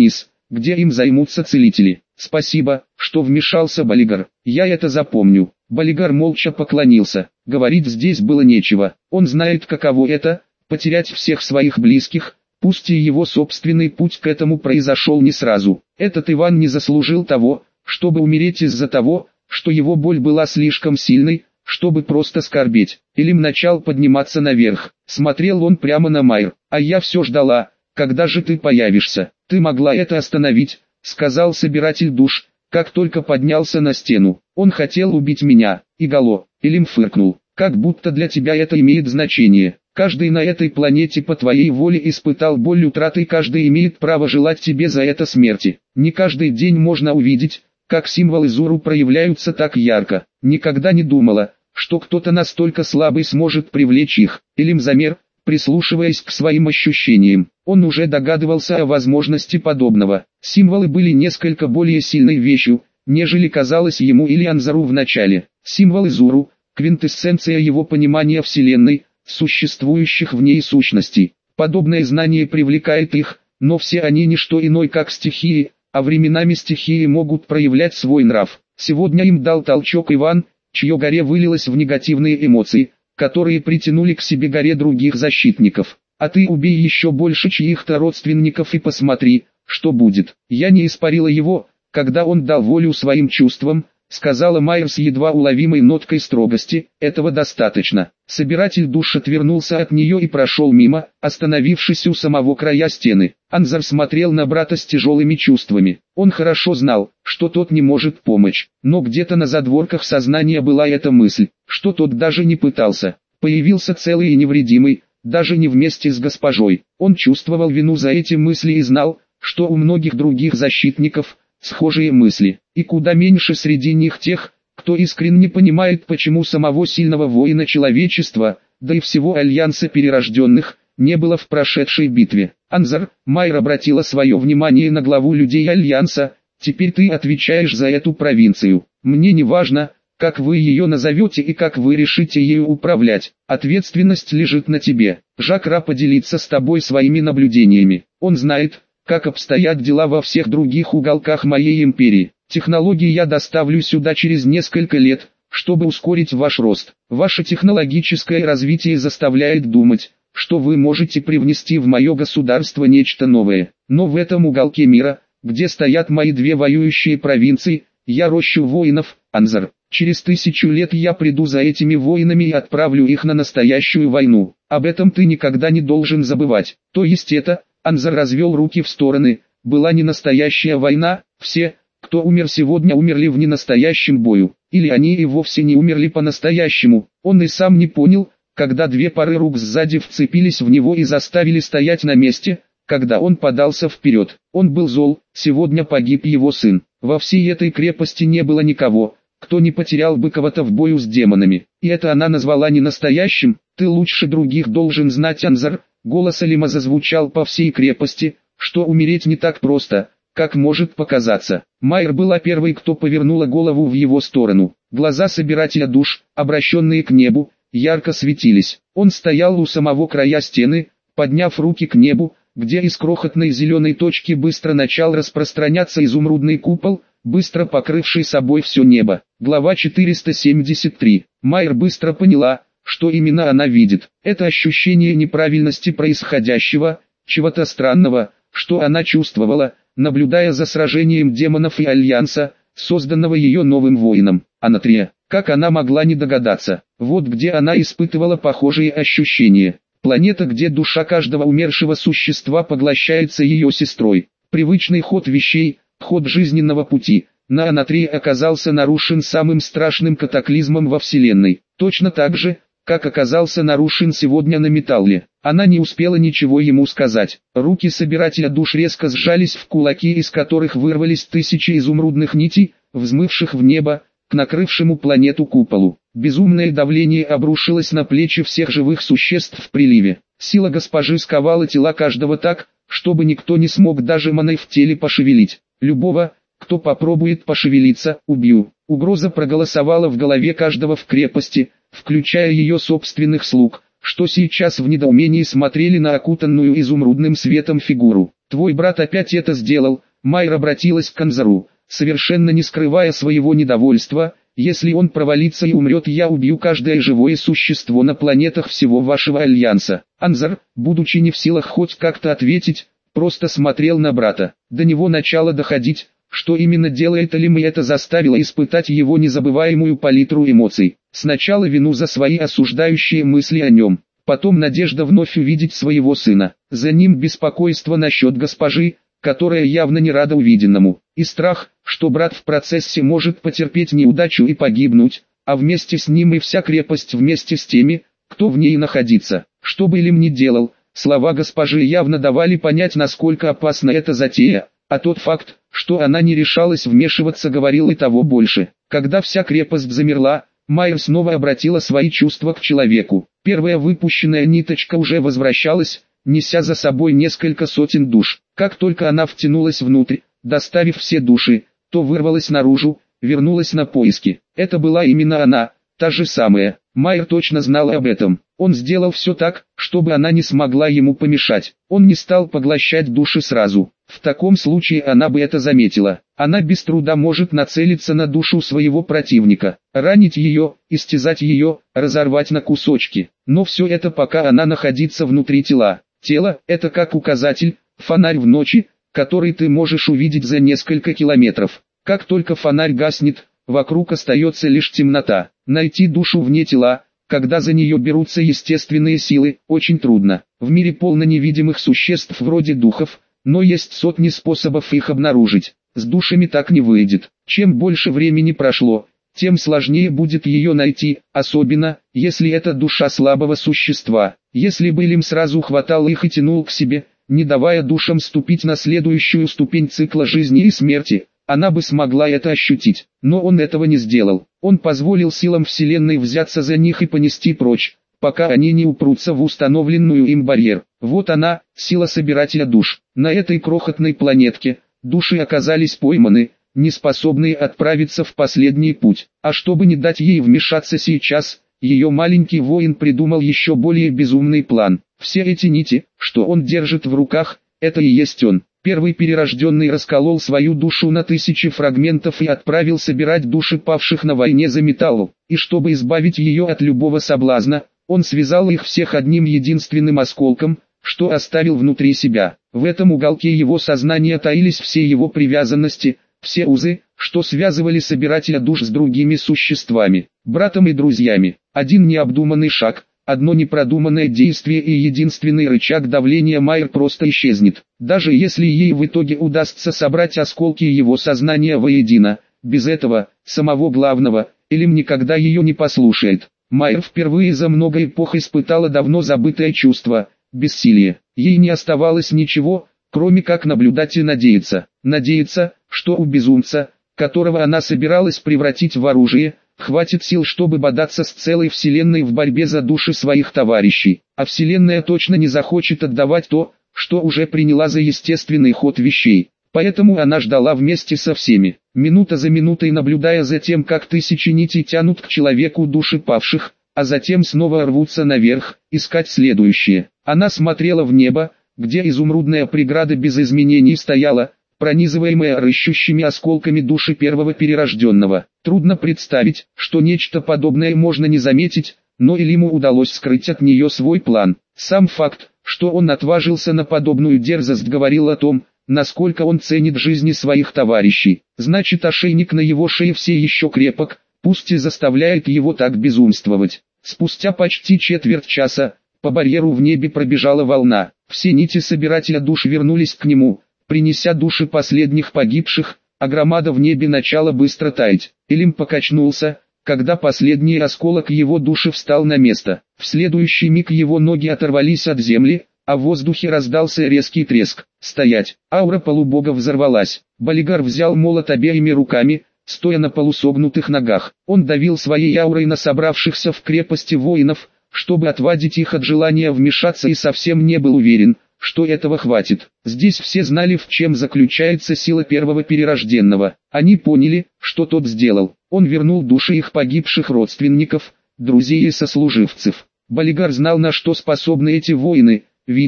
Speaker 1: где им займутся целители. Спасибо, что вмешался Балигар, я это запомню. Балигар молча поклонился. Говорить здесь было нечего. Он знает, каково это — потерять всех своих близких, пусть и его собственный путь к этому произошел не сразу. Этот Иван не заслужил того, чтобы умереть из-за того, что его боль была слишком сильной, чтобы просто скорбеть. Элим начал подниматься наверх. Смотрел он прямо на Майр. «А я все ждала, когда же ты появишься. Ты могла это остановить», — сказал собиратель душ, как только поднялся на стену. «Он хотел убить меня». Игало. Элим фыркнул. «Как будто для тебя это имеет значение. Каждый на этой планете по твоей воле испытал боль утраты, каждый имеет право желать тебе за это смерти. Не каждый день можно увидеть, как символы Зуру проявляются так ярко. Никогда не думала, что кто-то настолько слабый сможет привлечь их». Элим замер, прислушиваясь к своим ощущениям. Он уже догадывался о возможности подобного. Символы были несколько более сильной вещью, нежели казалось ему или Анзару в начале. Символы Зуру — квинтэссенция его понимания Вселенной, существующих в ней сущностей. Подобное знание привлекает их, но все они не что иное как стихии, а временами стихии могут проявлять свой нрав. Сегодня им дал толчок Иван, чье горе вылилось в негативные эмоции, которые притянули к себе горе других защитников. А ты убей еще больше чьих-то родственников и посмотри, что будет. Я не испарила его, когда он дал волю своим чувствам, сказала Майер с едва уловимой ноткой строгости. Этого достаточно. Собиратель душ отвернулся от нее и прошел мимо, остановившись у самого края стены. Анзар смотрел на брата с тяжелыми чувствами. Он хорошо знал, что тот не может помочь, но где-то на задворках сознания была эта мысль, что тот даже не пытался. Появился целый и невредимый, даже не вместе с госпожой. Он чувствовал вину за эти мысли и знал, что у многих других защитников схожие мысли, и куда меньше среди них тех, кто искренне понимает, почему самого сильного воина человечества, да и всего альянса перерожденных, не было в прошедшей битве. Анзар, Майер обратила свое внимание на главу людей альянса. «Теперь ты отвечаешь за эту провинцию. Мне не важно, как вы ее назовете и как вы решите ею управлять. Ответственность лежит на тебе. Жакра поделится с тобой своими наблюдениями. Он знает, как обстоят дела во всех других уголках моей империи. Технологии я доставлю сюда через несколько лет, чтобы ускорить ваш рост. Ваше технологическое развитие заставляет думать, что вы можете привнести в мое государство нечто новое. Но в этом уголке мира, где стоят мои две воюющие провинции, я рощу воинов, Анзар. Через 1000 лет я приду за этими воинами и отправлю их на настоящую войну. Об этом ты никогда не должен забывать. То есть это, Анзар развел руки в стороны, была не настоящая война. Все, кто умер сегодня, умерли в ненастоящем бою. Или они и вовсе не умерли по-настоящему. Он и сам не понял, когда две пары рук сзади вцепились в него и заставили стоять на месте, когда он подался вперед. Он был зол, сегодня погиб его сын. Во всей этой крепости не было никого, кто не потерял бы кого-то в бою с демонами. И это она назвала не настоящим. Ты лучше других должен знать, Анзар. Голос Элима зазвучал по всей крепости, что умереть не так просто, как может показаться. Майер была первой, кто повернула голову в его сторону. Глаза собирателя душ, обращенные к небу, ярко светились. Он стоял у самого края стены, подняв руки к небу, где из крохотной зеленой точки быстро начал распространяться изумрудный купол, быстро покрывший собой все небо. Глава 473. Майер быстро поняла, что именно она видит. Это ощущение неправильности происходящего, чего-то странного, что она чувствовала, наблюдая за сражением демонов и Альянса, созданного ее новым воином. Анатрия. Как она могла не догадаться? Вот где она испытывала похожие ощущения. Планета, где душа каждого умершего существа поглощается ее сестрой. Привычный ход вещей, ход жизненного пути, на Анатрии оказался нарушен самым страшным катаклизмом во Вселенной. Точно так же, как оказался нарушен сегодня на Металле. Она не успела ничего ему сказать. Руки собирателя душ резко сжались в кулаки, из которых вырвались тысячи изумрудных нитей, взмывших в небо, к накрывшему планету куполу. Безумное давление обрушилось на плечи всех живых существ в приливе. Сила госпожи сковала тела каждого так, чтобы никто не смог даже маной в теле пошевелить. Любого, кто попробует пошевелиться, убью. Угроза проголосовала в голове каждого в крепости, включая ее собственных слуг, что сейчас в недоумении смотрели на окутанную изумрудным светом фигуру. «Твой брат опять это сделал», Майер обратилась к Анзару, совершенно не скрывая своего недовольства: «Если он провалится и умрет, я убью каждое живое существо на планетах всего вашего Альянса». Анзар, будучи не в силах хоть как-то ответить, просто смотрел на брата. До него начало доходить, что именно делает Элим, и это заставило испытать его незабываемую палитру эмоций. Сначала вину за свои осуждающие мысли о нем, потом надежда вновь увидеть своего сына, за ним беспокойство насчет госпожи, которая явно не рада увиденному, и страх, что брат в процессе может потерпеть неудачу и погибнуть, а вместе с ним и вся крепость вместе с теми, кто в ней находится. Что бы Элим ни делал, слова госпожи явно давали понять, насколько опасна эта затея, а тот факт, что она не решалась вмешиваться, говорил и того больше. Когда вся крепость замерла, Майер снова обратила свои чувства к человеку. Первая выпущенная ниточка уже возвращалась, неся за собой несколько сотен душ. Как только она втянулась внутрь, доставив все души, то вырвалась наружу, вернулась на поиски. Это была именно она, та же самая. Майер точно знал об этом. Он сделал все так, чтобы она не смогла ему помешать. Он не стал поглощать души сразу. В таком случае она бы это заметила. Она без труда может нацелиться на душу своего противника, ранить ее, истязать ее, разорвать на кусочки. Но все это пока она находится внутри тела. Тело – это как указатель, фонарь в ночи, который ты можешь увидеть за несколько километров. Как только фонарь гаснет, вокруг остается лишь темнота. Найти душу вне тела, когда за нее берутся естественные силы, очень трудно. В мире полно невидимых существ вроде духов, но есть сотни способов их обнаружить. С душами так не выйдет. Чем больше времени прошло, тем сложнее будет ее найти, особенно, если это душа слабого существа. Если бы Элим сразу хватал их и тянул к себе, не давая душам ступить на следующую ступень цикла жизни и смерти, она бы смогла это ощутить. Но он этого не сделал. Он позволил силам Вселенной взяться за них и понести прочь, пока они не упрутся в установленную им барьер. Вот она, сила собирателя душ. На этой крохотной планетке души оказались пойманы, не способные отправиться в последний путь. А чтобы не дать ей вмешаться сейчас, ее маленький воин придумал еще более безумный план. Все эти нити, что он держит в руках, это и есть он. Первый перерожденный расколол свою душу на тысячи фрагментов и отправил собирать души павших на войне за металлу. И чтобы избавить ее от любого соблазна, он связал их всех одним единственным осколком, что оставил внутри себя. В этом уголке его сознания таились все его привязанности, все узы, что связывали собирателя душ с другими существами, братом и друзьями. Один необдуманный шаг, одно непродуманное действие и единственный рычаг давления Майер просто исчезнет. Даже если ей в итоге удастся собрать осколки его сознания воедино, без этого, самого главного, Элим никогда ее не послушает. Майер впервые за много эпох испытала давно забытое чувство – бессилие. Ей не оставалось ничего, кроме как наблюдать и надеяться. Надеяться, что у безумца, которого она собиралась превратить в оружие, хватит сил, чтобы бодаться с целой вселенной в борьбе за души своих товарищей. А вселенная точно не захочет отдавать то, что уже приняла за естественный ход вещей. Поэтому она ждала вместе со всеми, минута за минутой наблюдая за тем, как тысячи нитей тянут к человеку души павших, а затем снова рвутся наверх, искать следующее. Она смотрела в небо, где изумрудная преграда без изменений стояла, пронизываемая рыщущими осколками души первого перерожденного. Трудно представить, что нечто подобное можно не заметить, но Элиму удалось скрыть от нее свой план. Сам факт, что он отважился на подобную дерзость, говорил о том, насколько он ценит жизни своих товарищей. Значит, ошейник на его шее все еще крепок, пусть и заставляет его так безумствовать. Спустя почти четверть часа, по барьеру в небе пробежала волна. Все нити собирателя душ вернулись к нему, принеся души последних погибших, а громада в небе начала быстро таять. Элим покачнулся, когда последний осколок его души встал на место. В следующий миг его ноги оторвались от земли, а в воздухе раздался резкий треск. «Стоять!» Аура полубога взорвалась. Балигар взял молот обеими руками, стоя на полусогнутых ногах. Он давил своей аурой на собравшихся в крепости воинов, чтобы отвадить их от желания вмешаться, и совсем не был уверен, что этого хватит. Здесь все знали, в чем заключается сила первого перерожденного. Они поняли, что тот сделал. Он вернул души их погибших родственников, друзей и сослуживцев. Балигар знал, на что способны эти воины, видел,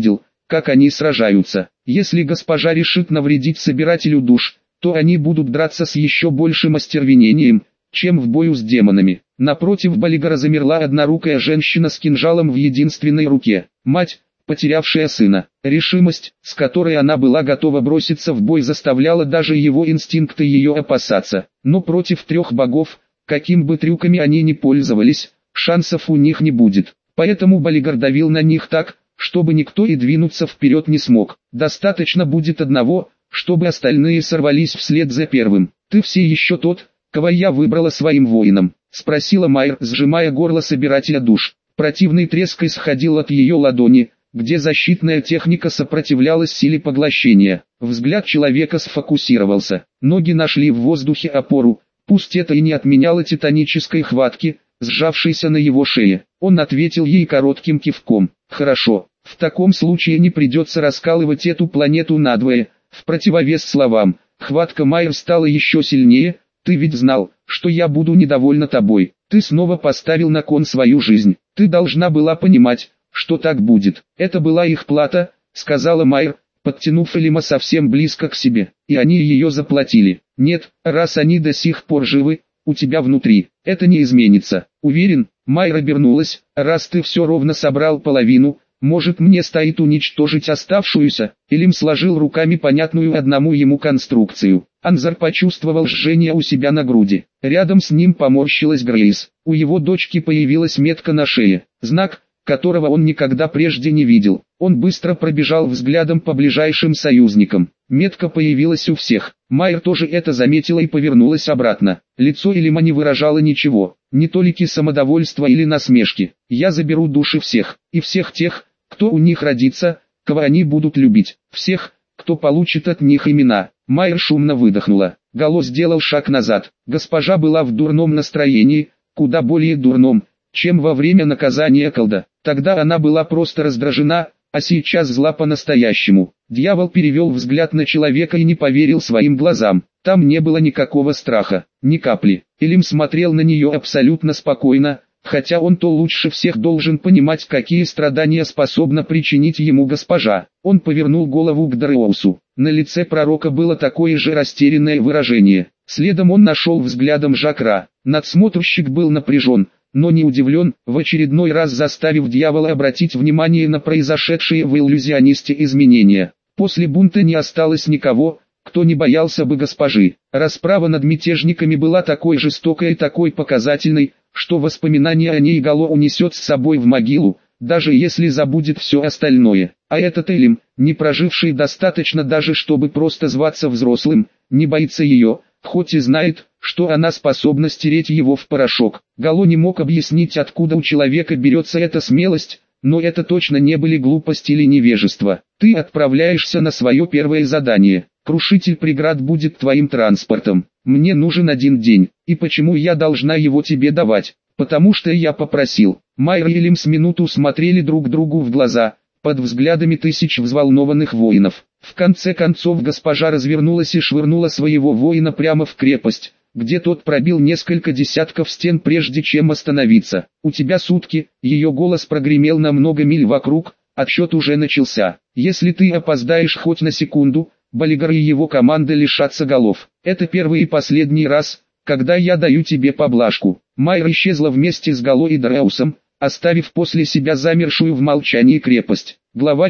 Speaker 1: как они сражаются. Если госпожа решит навредить собирателю душ, то они будут драться с еще большим остервенением, чем в бою с демонами. Напротив Балигара замерла однорукая женщина с кинжалом в единственной руке. Мать, потерявшая сына. Решимость, с которой она была готова броситься в бой, заставляла даже его инстинкты ее опасаться. Но против трех богов, каким бы трюками они ни пользовались, шансов у них не будет. Поэтому Балигар давил на них так, чтобы никто и двинуться вперед не смог. Достаточно будет одного, чтобы остальные сорвались вслед за первым. «Ты все еще тот, кого я выбрала своим воином?» — спросила Майер, сжимая горло собирателя душ. Противный треск исходил от ее ладони, где защитная техника сопротивлялась силе поглощения. Взгляд человека сфокусировался. Ноги нашли в воздухе опору, пусть это и не отменяло титанической хватки, сжавшейся на его шее. Он ответил ей коротким кивком. «Хорошо, в таком случае не придется раскалывать эту планету надвое». В противовес словам, хватка Майер стала еще сильнее. «Ты ведь знал, что я буду недовольна тобой. Ты снова поставил на кон свою жизнь. Ты должна была понимать, что так будет». «Это была их плата», — сказала Майер, подтянув Элима совсем близко к себе. «И они ее заплатили. Нет, раз они до сих пор живы, у тебя внутри, это не изменится. Уверен?» Майер обернулась. «Раз ты все ровно собрал половину, может, мне стоит уничтожить оставшуюся?» Элим сложил руками понятную одному ему конструкцию. Анзар почувствовал жжение у себя на груди. Рядом с ним поморщилась Грейс. У его дочки появилась метка на шее, знак, которого он никогда прежде не видел. Он быстро пробежал взглядом по ближайшим союзникам. Метка появилась у всех. Майер тоже это заметила и повернулась обратно. Лицо Элима не выражало ничего, ни толики самодовольства или насмешки. «Я заберу души всех, и всех тех, кто у них родится, кого они будут любить, всех, кто получит от них имена». Майер шумно выдохнула. Гало сделал шаг назад. Госпожа была в дурном настроении, куда более дурном, чем во время наказания колда. Тогда она была просто раздражена, а сейчас зла по-настоящему. Дьявол перевел взгляд на человека и не поверил своим глазам. Там не было никакого страха, ни капли. Элим смотрел на нее абсолютно спокойно, хотя он-то лучше всех должен понимать, какие страдания способна причинить ему госпожа. Он повернул голову к Дареусу. На лице пророка было такое же растерянное выражение. Следом он нашел взглядом Жакра. Надсмотрщик был напряжен, но не удивлен, в очередной раз заставив дьявола обратить внимание на произошедшие в иллюзионисте изменения. После бунта не осталось никого, кто не боялся бы госпожи. Расправа над мятежниками была такой жестокой и такой показательной, что воспоминание о ней Гало унесет с собой в могилу, даже если забудет все остальное. А этот Элим, не проживший достаточно даже чтобы просто зваться взрослым, не боится ее, хоть и знает, что она способна стереть его в порошок. Гало не мог объяснить, откуда у человека берется эта смелость, но это точно не были глупость или невежество. «Ты отправляешься на свое первое задание. Крушитель преград будет твоим транспортом. Мне нужен 1 день. И почему я должна его тебе давать? Потому что я попросил». Майер и Элим с минуту смотрели друг другу в глаза, под взглядами тысяч взволнованных воинов. В конце концов госпожа развернулась и швырнула своего воина прямо в крепость, где тот пробил несколько десятков стен прежде чем остановиться. «У тебя сутки», ее голос прогремел на много миль вокруг, отсчет уже начался. «Если ты опоздаешь хоть на секунду, Балигар и его команда лишатся голов. Это первый и последний раз, когда я даю тебе поблажку». Майер исчезла вместе с Гало и Дареусом, оставив после себя замершую в молчании крепость. Глава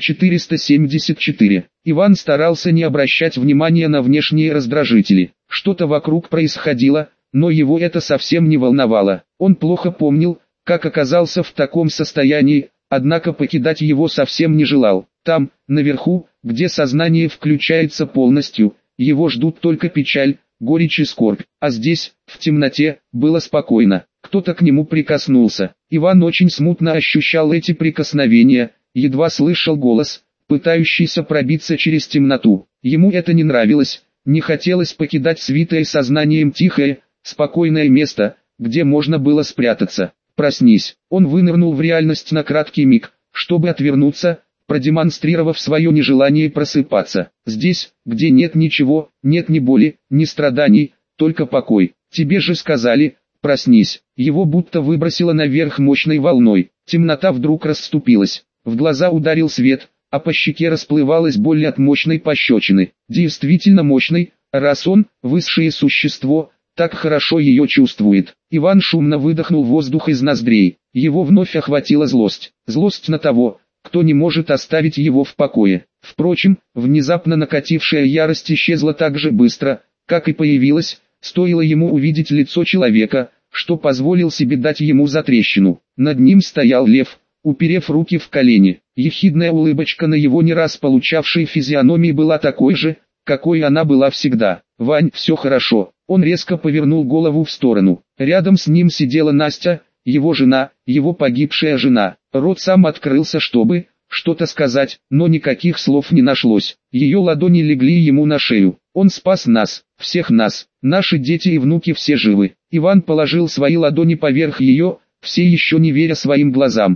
Speaker 1: 474. Иван старался не обращать внимания на внешние раздражители. Что-то вокруг происходило, но его это совсем не волновало. Он плохо помнил, как оказался в таком состоянии, однако покидать его совсем не желал. Там, наверху, где сознание включается полностью, его ждут только печаль, горечь и скорбь. А здесь, в темноте, было спокойно. Кто-то к нему прикоснулся. Иван очень смутно ощущал эти прикосновения, едва слышал голос, пытающийся пробиться через темноту. Ему это не нравилось, не хотелось покидать свитое сознанием тихое, спокойное место, где можно было спрятаться. «Проснись». Он вынырнул в реальность на краткий миг, чтобы отвернуться, продемонстрировав свое нежелание просыпаться. Здесь, где нет ничего, нет ни боли, ни страданий, только покой. «Тебе же сказали, проснись». Его будто выбросило наверх мощной волной. Темнота вдруг расступилась. В глаза ударил свет, а по щеке расплывалась боль от мощной пощечины. Действительно мощной, раз он, высшее существо, так хорошо ее чувствует. Иван шумно выдохнул воздух из ноздрей. Его вновь охватила злость. Злость на того, кто не может оставить его в покое. Впрочем, внезапно накатившая ярость исчезла так же быстро, как и появилась, стоило ему увидеть лицо человека, что позволил себе дать ему затрещину. Над ним стоял лев, уперев руки в колени. Ехидная улыбочка на его не раз получавшей физиономии была такой же, какой она была всегда. «Вань, все хорошо». Он резко повернул голову в сторону. Рядом с ним сидела Настя, его жена, его погибшая жена. Рот сам открылся, чтобы что-то сказать, но никаких слов не нашлось. Ее ладони легли ему на шею. Он спас нас, всех нас, наши дети и внуки все живы. Иван положил свои ладони поверх ее, все еще не веря своим глазам.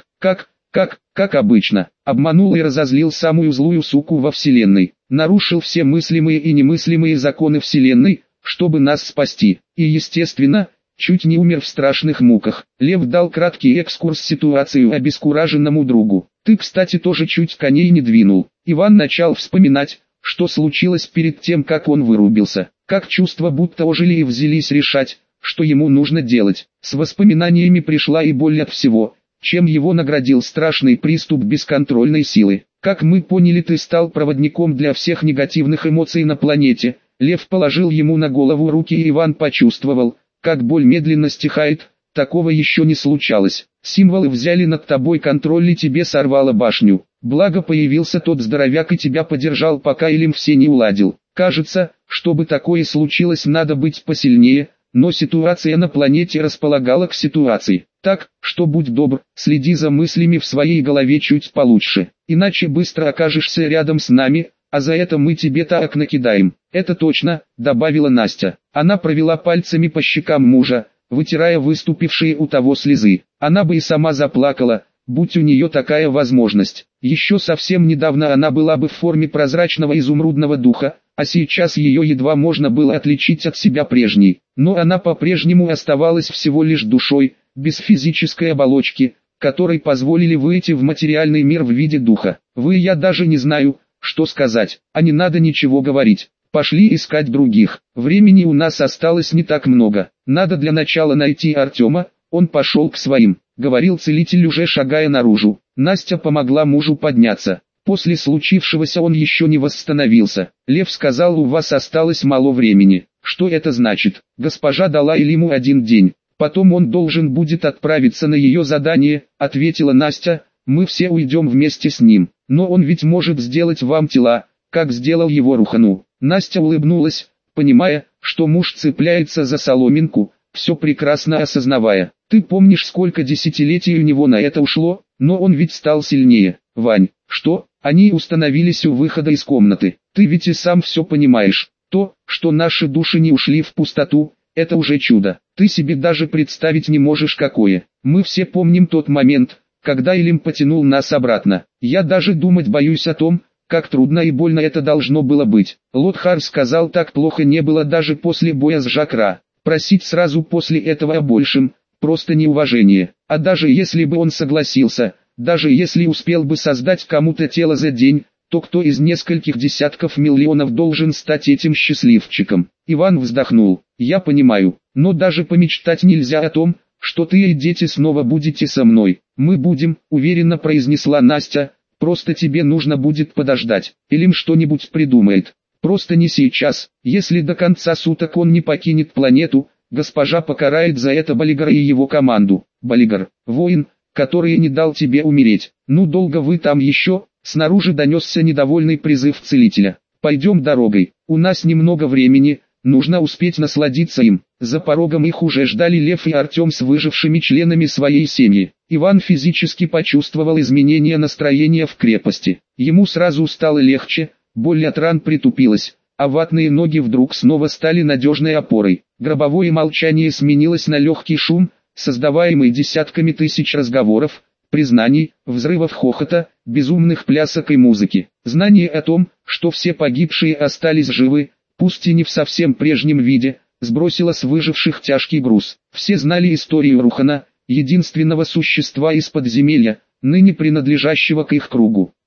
Speaker 1: Как обычно, обманул и разозлил самую злую суку во вселенной. Нарушил все мыслимые и немыслимые законы вселенной, чтобы нас спасти. И естественно, чуть не умер в страшных муках. Лев дал краткий экскурс ситуацию обескураженному другу. Ты, кстати, тоже чуть коней не двинул. Иван начал вспоминать, что случилось перед тем, как он вырубился. Как чувства будто ожили и взялись решать, что ему нужно делать. С воспоминаниями пришла и боль от всего, чем его наградил страшный приступ бесконтрольной силы. Как мы поняли, ты стал проводником для всех негативных эмоций на планете. Лев положил ему на голову руки, и Иван почувствовал, как боль медленно стихает. Такого еще не случалось. Символы взяли над тобой контроль и тебе сорвало башню. Благо появился тот здоровяк и тебя подержал, пока Илим все не уладил. Кажется, чтобы такое случилось, надо быть посильнее, но ситуация на планете располагала к ситуации. Так, что будь добр, следи за мыслями в своей голове чуть получше, иначе быстро окажешься рядом с нами, а за это мы тебе так накидаем. Это точно, добавила Настя. Она провела пальцами по щекам мужа, вытирая выступившие у того слезы. Она бы и сама заплакала, будь у нее такая возможность. Еще совсем недавно она была бы в форме прозрачного изумрудного духа, а сейчас ее едва можно было отличить от себя прежней. Но она по-прежнему оставалась всего лишь душой, без физической оболочки, которой позволили выйти в материальный мир в виде духа. Я даже не знаю, что сказать, а не надо ничего говорить. Пошли искать других. Времени у нас осталось не так много. Надо для начала найти Артема. Он пошел к своим, говорил целитель, уже шагая наружу. Настя помогла мужу подняться. После случившегося он еще не восстановился. Лев сказал, у вас осталось мало времени. Что это значит? Госпожа дала Илиму 1 день. Потом он должен будет отправиться на ее задание, ответила Настя. Мы все уйдем вместе с ним. Но он ведь может сделать вам тела, как сделал его Рухану. Настя улыбнулась, понимая, что муж цепляется за соломинку, все прекрасно осознавая. Ты помнишь, сколько десятилетий у него на это ушло, но он ведь стал сильнее. Вань, что? Они установились у выхода из комнаты. Ты ведь и сам все понимаешь. То, что наши души не ушли в пустоту, это уже чудо. Ты себе даже представить не можешь какое. Мы все помним тот момент, когда Илим потянул нас обратно. Я даже думать боюсь о том, как трудно и больно это должно было быть. Лотхар сказал, так плохо не было даже после боя с Жакра. Просить сразу после этого о большем, просто неуважение. А даже если бы он согласился, даже если успел бы создать кому-то тело за день, то кто из нескольких десятков миллионов должен стать этим счастливчиком? Иван вздохнул. Я понимаю, но даже помечтать нельзя о том, что ты и дети снова будете со мной. Мы будем, уверенно произнесла Настя. Просто тебе нужно будет подождать. Илим что-нибудь придумает. Просто не сейчас. Если до конца суток он не покинет планету, госпожа покарает за это Балигара и его команду. Балигар, воин, который не дал тебе умереть. Ну долго вы там еще? Снаружи донесся недовольный призыв целителя. Пойдем дорогой. У нас немного времени, нужно успеть насладиться им. За порогом их уже ждали Лев и Артем с выжившими членами своей семьи. Иван физически почувствовал изменение настроения в крепости. Ему сразу стало легче, боль от ран притупилась, а ватные ноги вдруг снова стали надежной опорой. Гробовое молчание сменилось на легкий шум, создаваемый десятками тысяч разговоров, признаний, взрывов хохота, безумных плясок и музыки. Знание о том, что все погибшие остались живы, пусть и не в совсем прежнем виде, сбросило с выживших тяжкий груз. Все знали историю Рухана, единственного существа из подземелья, ныне принадлежащего к их кругу.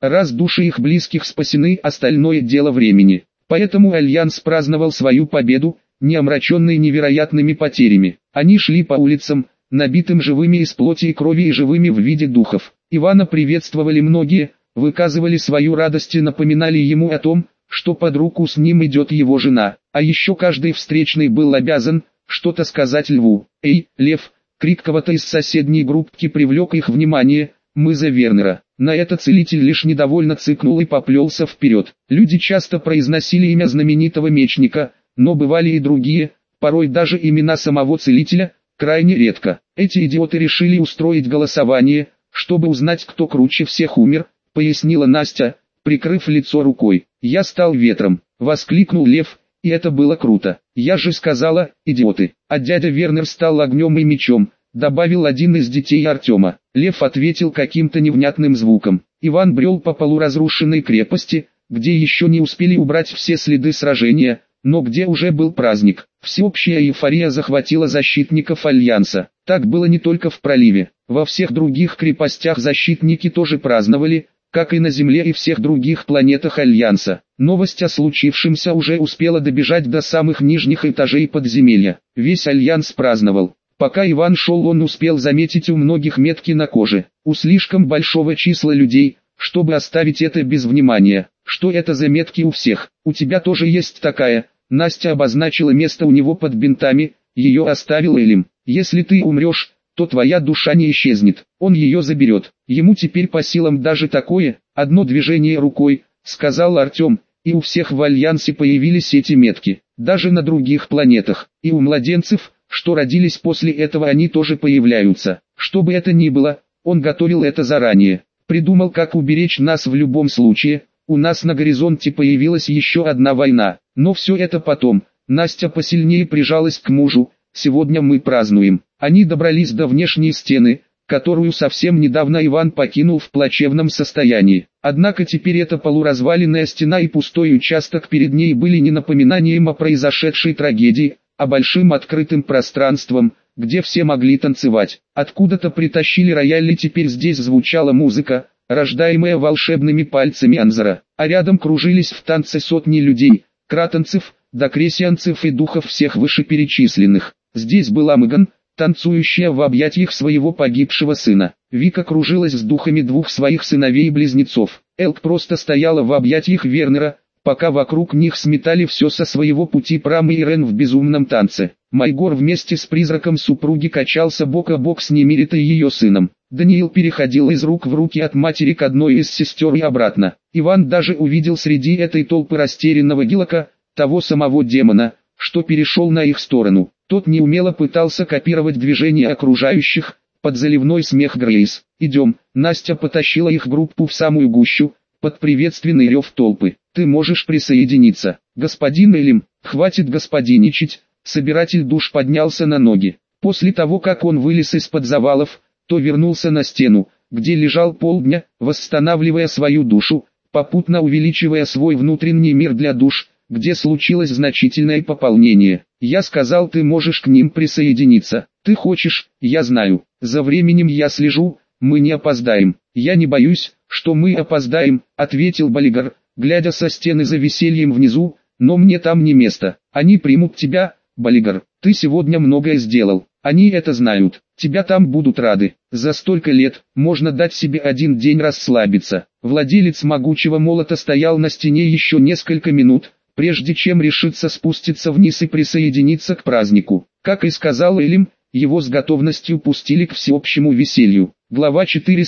Speaker 1: Раз души их близких спасены, остальное дело времени. Поэтому Альянс праздновал свою победу, не омраченный невероятными потерями. Они шли по улицам, набитым живыми из плоти и крови и живыми в виде духов. Ивана приветствовали многие, выказывали свою радость и напоминали ему о том, что под руку с ним идет его жена. А еще каждый встречный был обязан что-то сказать Льву. «Эй, Лев!» — крик кого-то из соседней группки привлек их внимание. «Мы за Вернера». На это целитель лишь недовольно цыкнул и поплелся вперед. Люди часто произносили имя знаменитого мечника, но бывали и другие, порой даже имена самого целителя, крайне редко. Эти идиоты решили устроить голосование, чтобы узнать, кто круче всех умер, пояснила Настя, прикрыв лицо рукой. «Я стал ветром», — воскликнул Лев, и это было круто. «Я же сказала, идиоты». А дядя Вернер стал огнем и мечом, добавил один из детей Артема. Лев ответил каким-то невнятным звуком. Иван брел по полуразрушенной крепости, где еще не успели убрать все следы сражения, но где уже был праздник. Всеобщая эйфория захватила защитников Альянса. Так было не только в проливе. Во всех других крепостях защитники тоже праздновали, как и на Земле и всех других планетах Альянса. Новость о случившемся уже успела добежать до самых нижних этажей подземелья. Весь Альянс праздновал. Пока Иван шел, он успел заметить у многих метки на коже. У слишком большого числа людей, чтобы оставить это без внимания. Что это за метки у всех? У тебя тоже есть такая? Настя обозначила место у него под бинтами, ее оставил Элим. Если ты умрешь, то твоя душа не исчезнет, он ее заберет. Ему теперь по силам даже такое, одно движение рукой, сказал Артем, и у всех в Альянсе появились эти метки. Даже на других планетах, и у младенцев, что родились после этого, они тоже появляются. Что бы это ни было, он готовил это заранее. Придумал, как уберечь нас в любом случае. У нас на горизонте появилась еще одна война. Но все это потом. Настя посильнее прижалась к мужу. Сегодня мы празднуем. Они добрались до внешней стены, которую совсем недавно Иван покинул в плачевном состоянии. Однако теперь эта полуразваленная стена и пустой участок перед ней были не напоминанием о произошедшей трагедии, а большим открытым пространством, где все могли танцевать. Откуда-то притащили рояль, и теперь здесь звучала музыка, рождаемая волшебными пальцами Анзора, а рядом кружились в танце сотни людей, кратонцев, докресианцев и духов всех вышеперечисленных. Здесь была Меган, танцующая в объятиях своего погибшего сына. Вика кружилась с духами двух своих сыновей-близнецов. Элк просто стояла в объятиях Вернера, пока вокруг них сметали все со своего пути Прам и Ирен в безумном танце. Майгор вместе с призраком супруги качался бок о бок с Немиритой и ее сыном. Даниил переходил из рук в руки от матери к одной из сестер и обратно. Иван даже увидел среди этой толпы растерянного Гилока, того самого демона, что перешел на их сторону. Тот неумело пытался копировать движения окружающих, под заливной смех Грейс. «Идем». Настя потащила их группу в самую гущу, под приветственный рев толпы. «Ты можешь присоединиться». «Господин Элим, хватит господиничать». Собиратель душ поднялся на ноги. После того, как он вылез из-под завалов, то вернулся на стену, где лежал полдня, восстанавливая свою душу, попутно увеличивая свой внутренний мир для душ, где случилось значительное пополнение. «Я сказал, ты можешь к ним присоединиться. Ты хочешь, я знаю. За временем я слежу, мы не опоздаем». «Я не боюсь, что мы опоздаем», — ответил Балигар, глядя со стены за весельем внизу, «но мне там не место. Они примут тебя, Балигар. Ты сегодня многое сделал. Они это знают. Тебя там будут рады. За столько лет можно дать себе один день расслабиться». Владелец могучего молота стоял на стене еще несколько минут, прежде чем решиться спуститься вниз и присоединиться к празднику. Как и сказал Элим, его с готовностью пустили к всеобщему веселью. Глава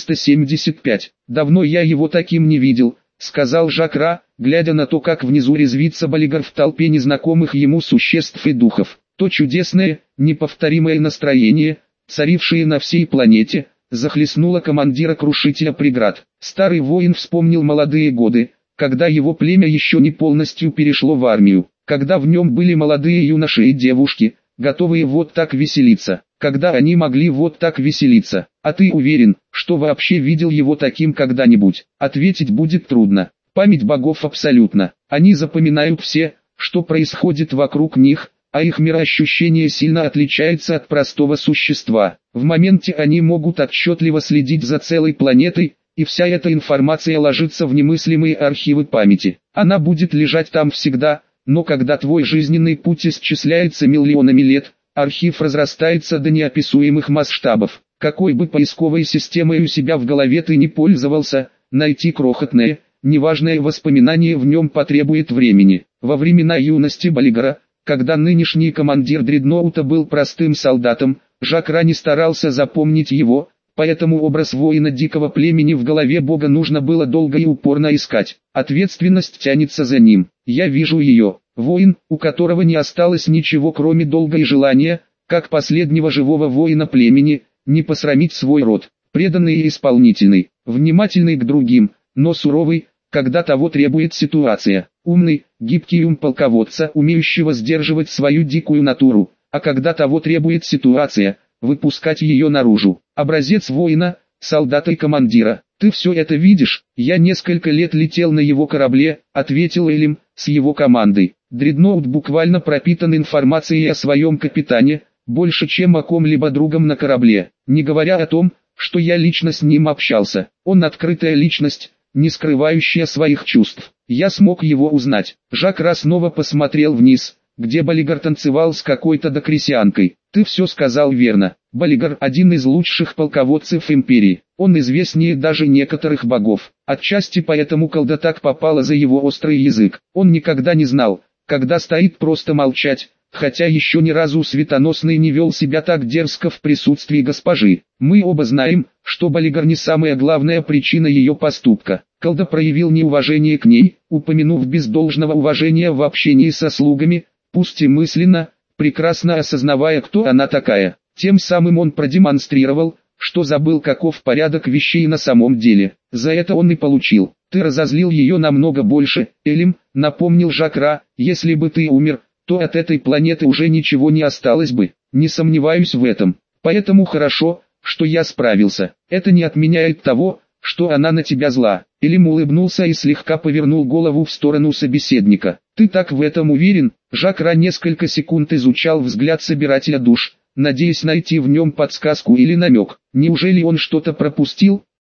Speaker 1: 475. «Давно я его таким не видел», — сказал Жакра, глядя на то, как внизу резвится Балигар в толпе незнакомых ему существ и духов. То чудесное, неповторимое настроение, царившее на всей планете, захлестнуло командира крушителя преград. Старый воин вспомнил молодые годы, когда его племя еще не полностью перешло в армию, когда в нем были молодые юноши и девушки, готовые вот так веселиться, когда они могли вот так веселиться. А ты уверен, что вообще видел его таким когда-нибудь? Ответить будет трудно. Память богов абсолютно. Они запоминают все, что происходит вокруг них, а их мироощущение сильно отличается от простого существа. В моменте они могут отчетливо следить за целой планетой, и вся эта информация ложится в немыслимые архивы памяти. Она будет лежать там всегда, но когда твой жизненный путь исчисляется миллионами лет, архив разрастается до неописуемых масштабов. Какой бы поисковой системой у себя в голове ты не пользовался, найти крохотное, неважное воспоминание в нем потребует времени. Во времена юности Баллигара, когда нынешний командир дредноута был простым солдатом, Жак Ра не старался запомнить его, поэтому образ воина дикого племени в голове бога нужно было долго и упорно искать. Ответственность тянется за ним. Я вижу ее. Воин, у которого не осталось ничего кроме долга и желания, как последнего живого воина племени, не посрамить свой род. Преданный и исполнительный, внимательный к другим, но суровый, когда того требует ситуация. Умный, гибкий ум полководца, умеющего сдерживать свою дикую натуру, а когда того требует ситуация, выпускать ее наружу. Образец воина, солдата и командира. «Ты все это видишь?» «Я несколько лет летел на его корабле», — ответил Элим, — «с его командой. Дредноут буквально пропитан информацией о своем капитане, больше чем о ком-либо другом на корабле, не говоря о том, что я лично с ним общался. Он открытая личность, не скрывающая своих чувств. Я смог его узнать». Жак Ра снова посмотрел вниз, где Баллигар танцевал с какой-то докресианкой. «Ты все сказал верно. Баллигар – один из лучших полководцев империи. Он известнее даже некоторых богов. Отчасти поэтому колда так попала за его острый язык. Он никогда не знал, когда стоит просто молчать, хотя еще ни разу Светоносный не вел себя так дерзко в присутствии госпожи. Мы оба знаем, что Баллигар не самая главная причина ее поступка. Колда проявил неуважение к ней, упомянув без должного уважения в общении со слугами, пусть и мысленно, прекрасно осознавая, кто она такая. Тем самым он продемонстрировал, что забыл, каков порядок вещей на самом деле. За это он и получил. «Ты разозлил ее намного больше, Элим», — напомнил Жак Ра. «Если бы ты умер, то от этой планеты уже ничего не осталось бы. Не сомневаюсь в этом. Поэтому хорошо, что я справился. Это не отменяет того, что она на тебя зла». Элим улыбнулся и слегка повернул голову в сторону собеседника. «Ты так в этом уверен?» Жак Ра несколько секунд изучал взгляд собирателя душ, надеясь найти в нем подсказку или намек. Неужели он что-то пропустил?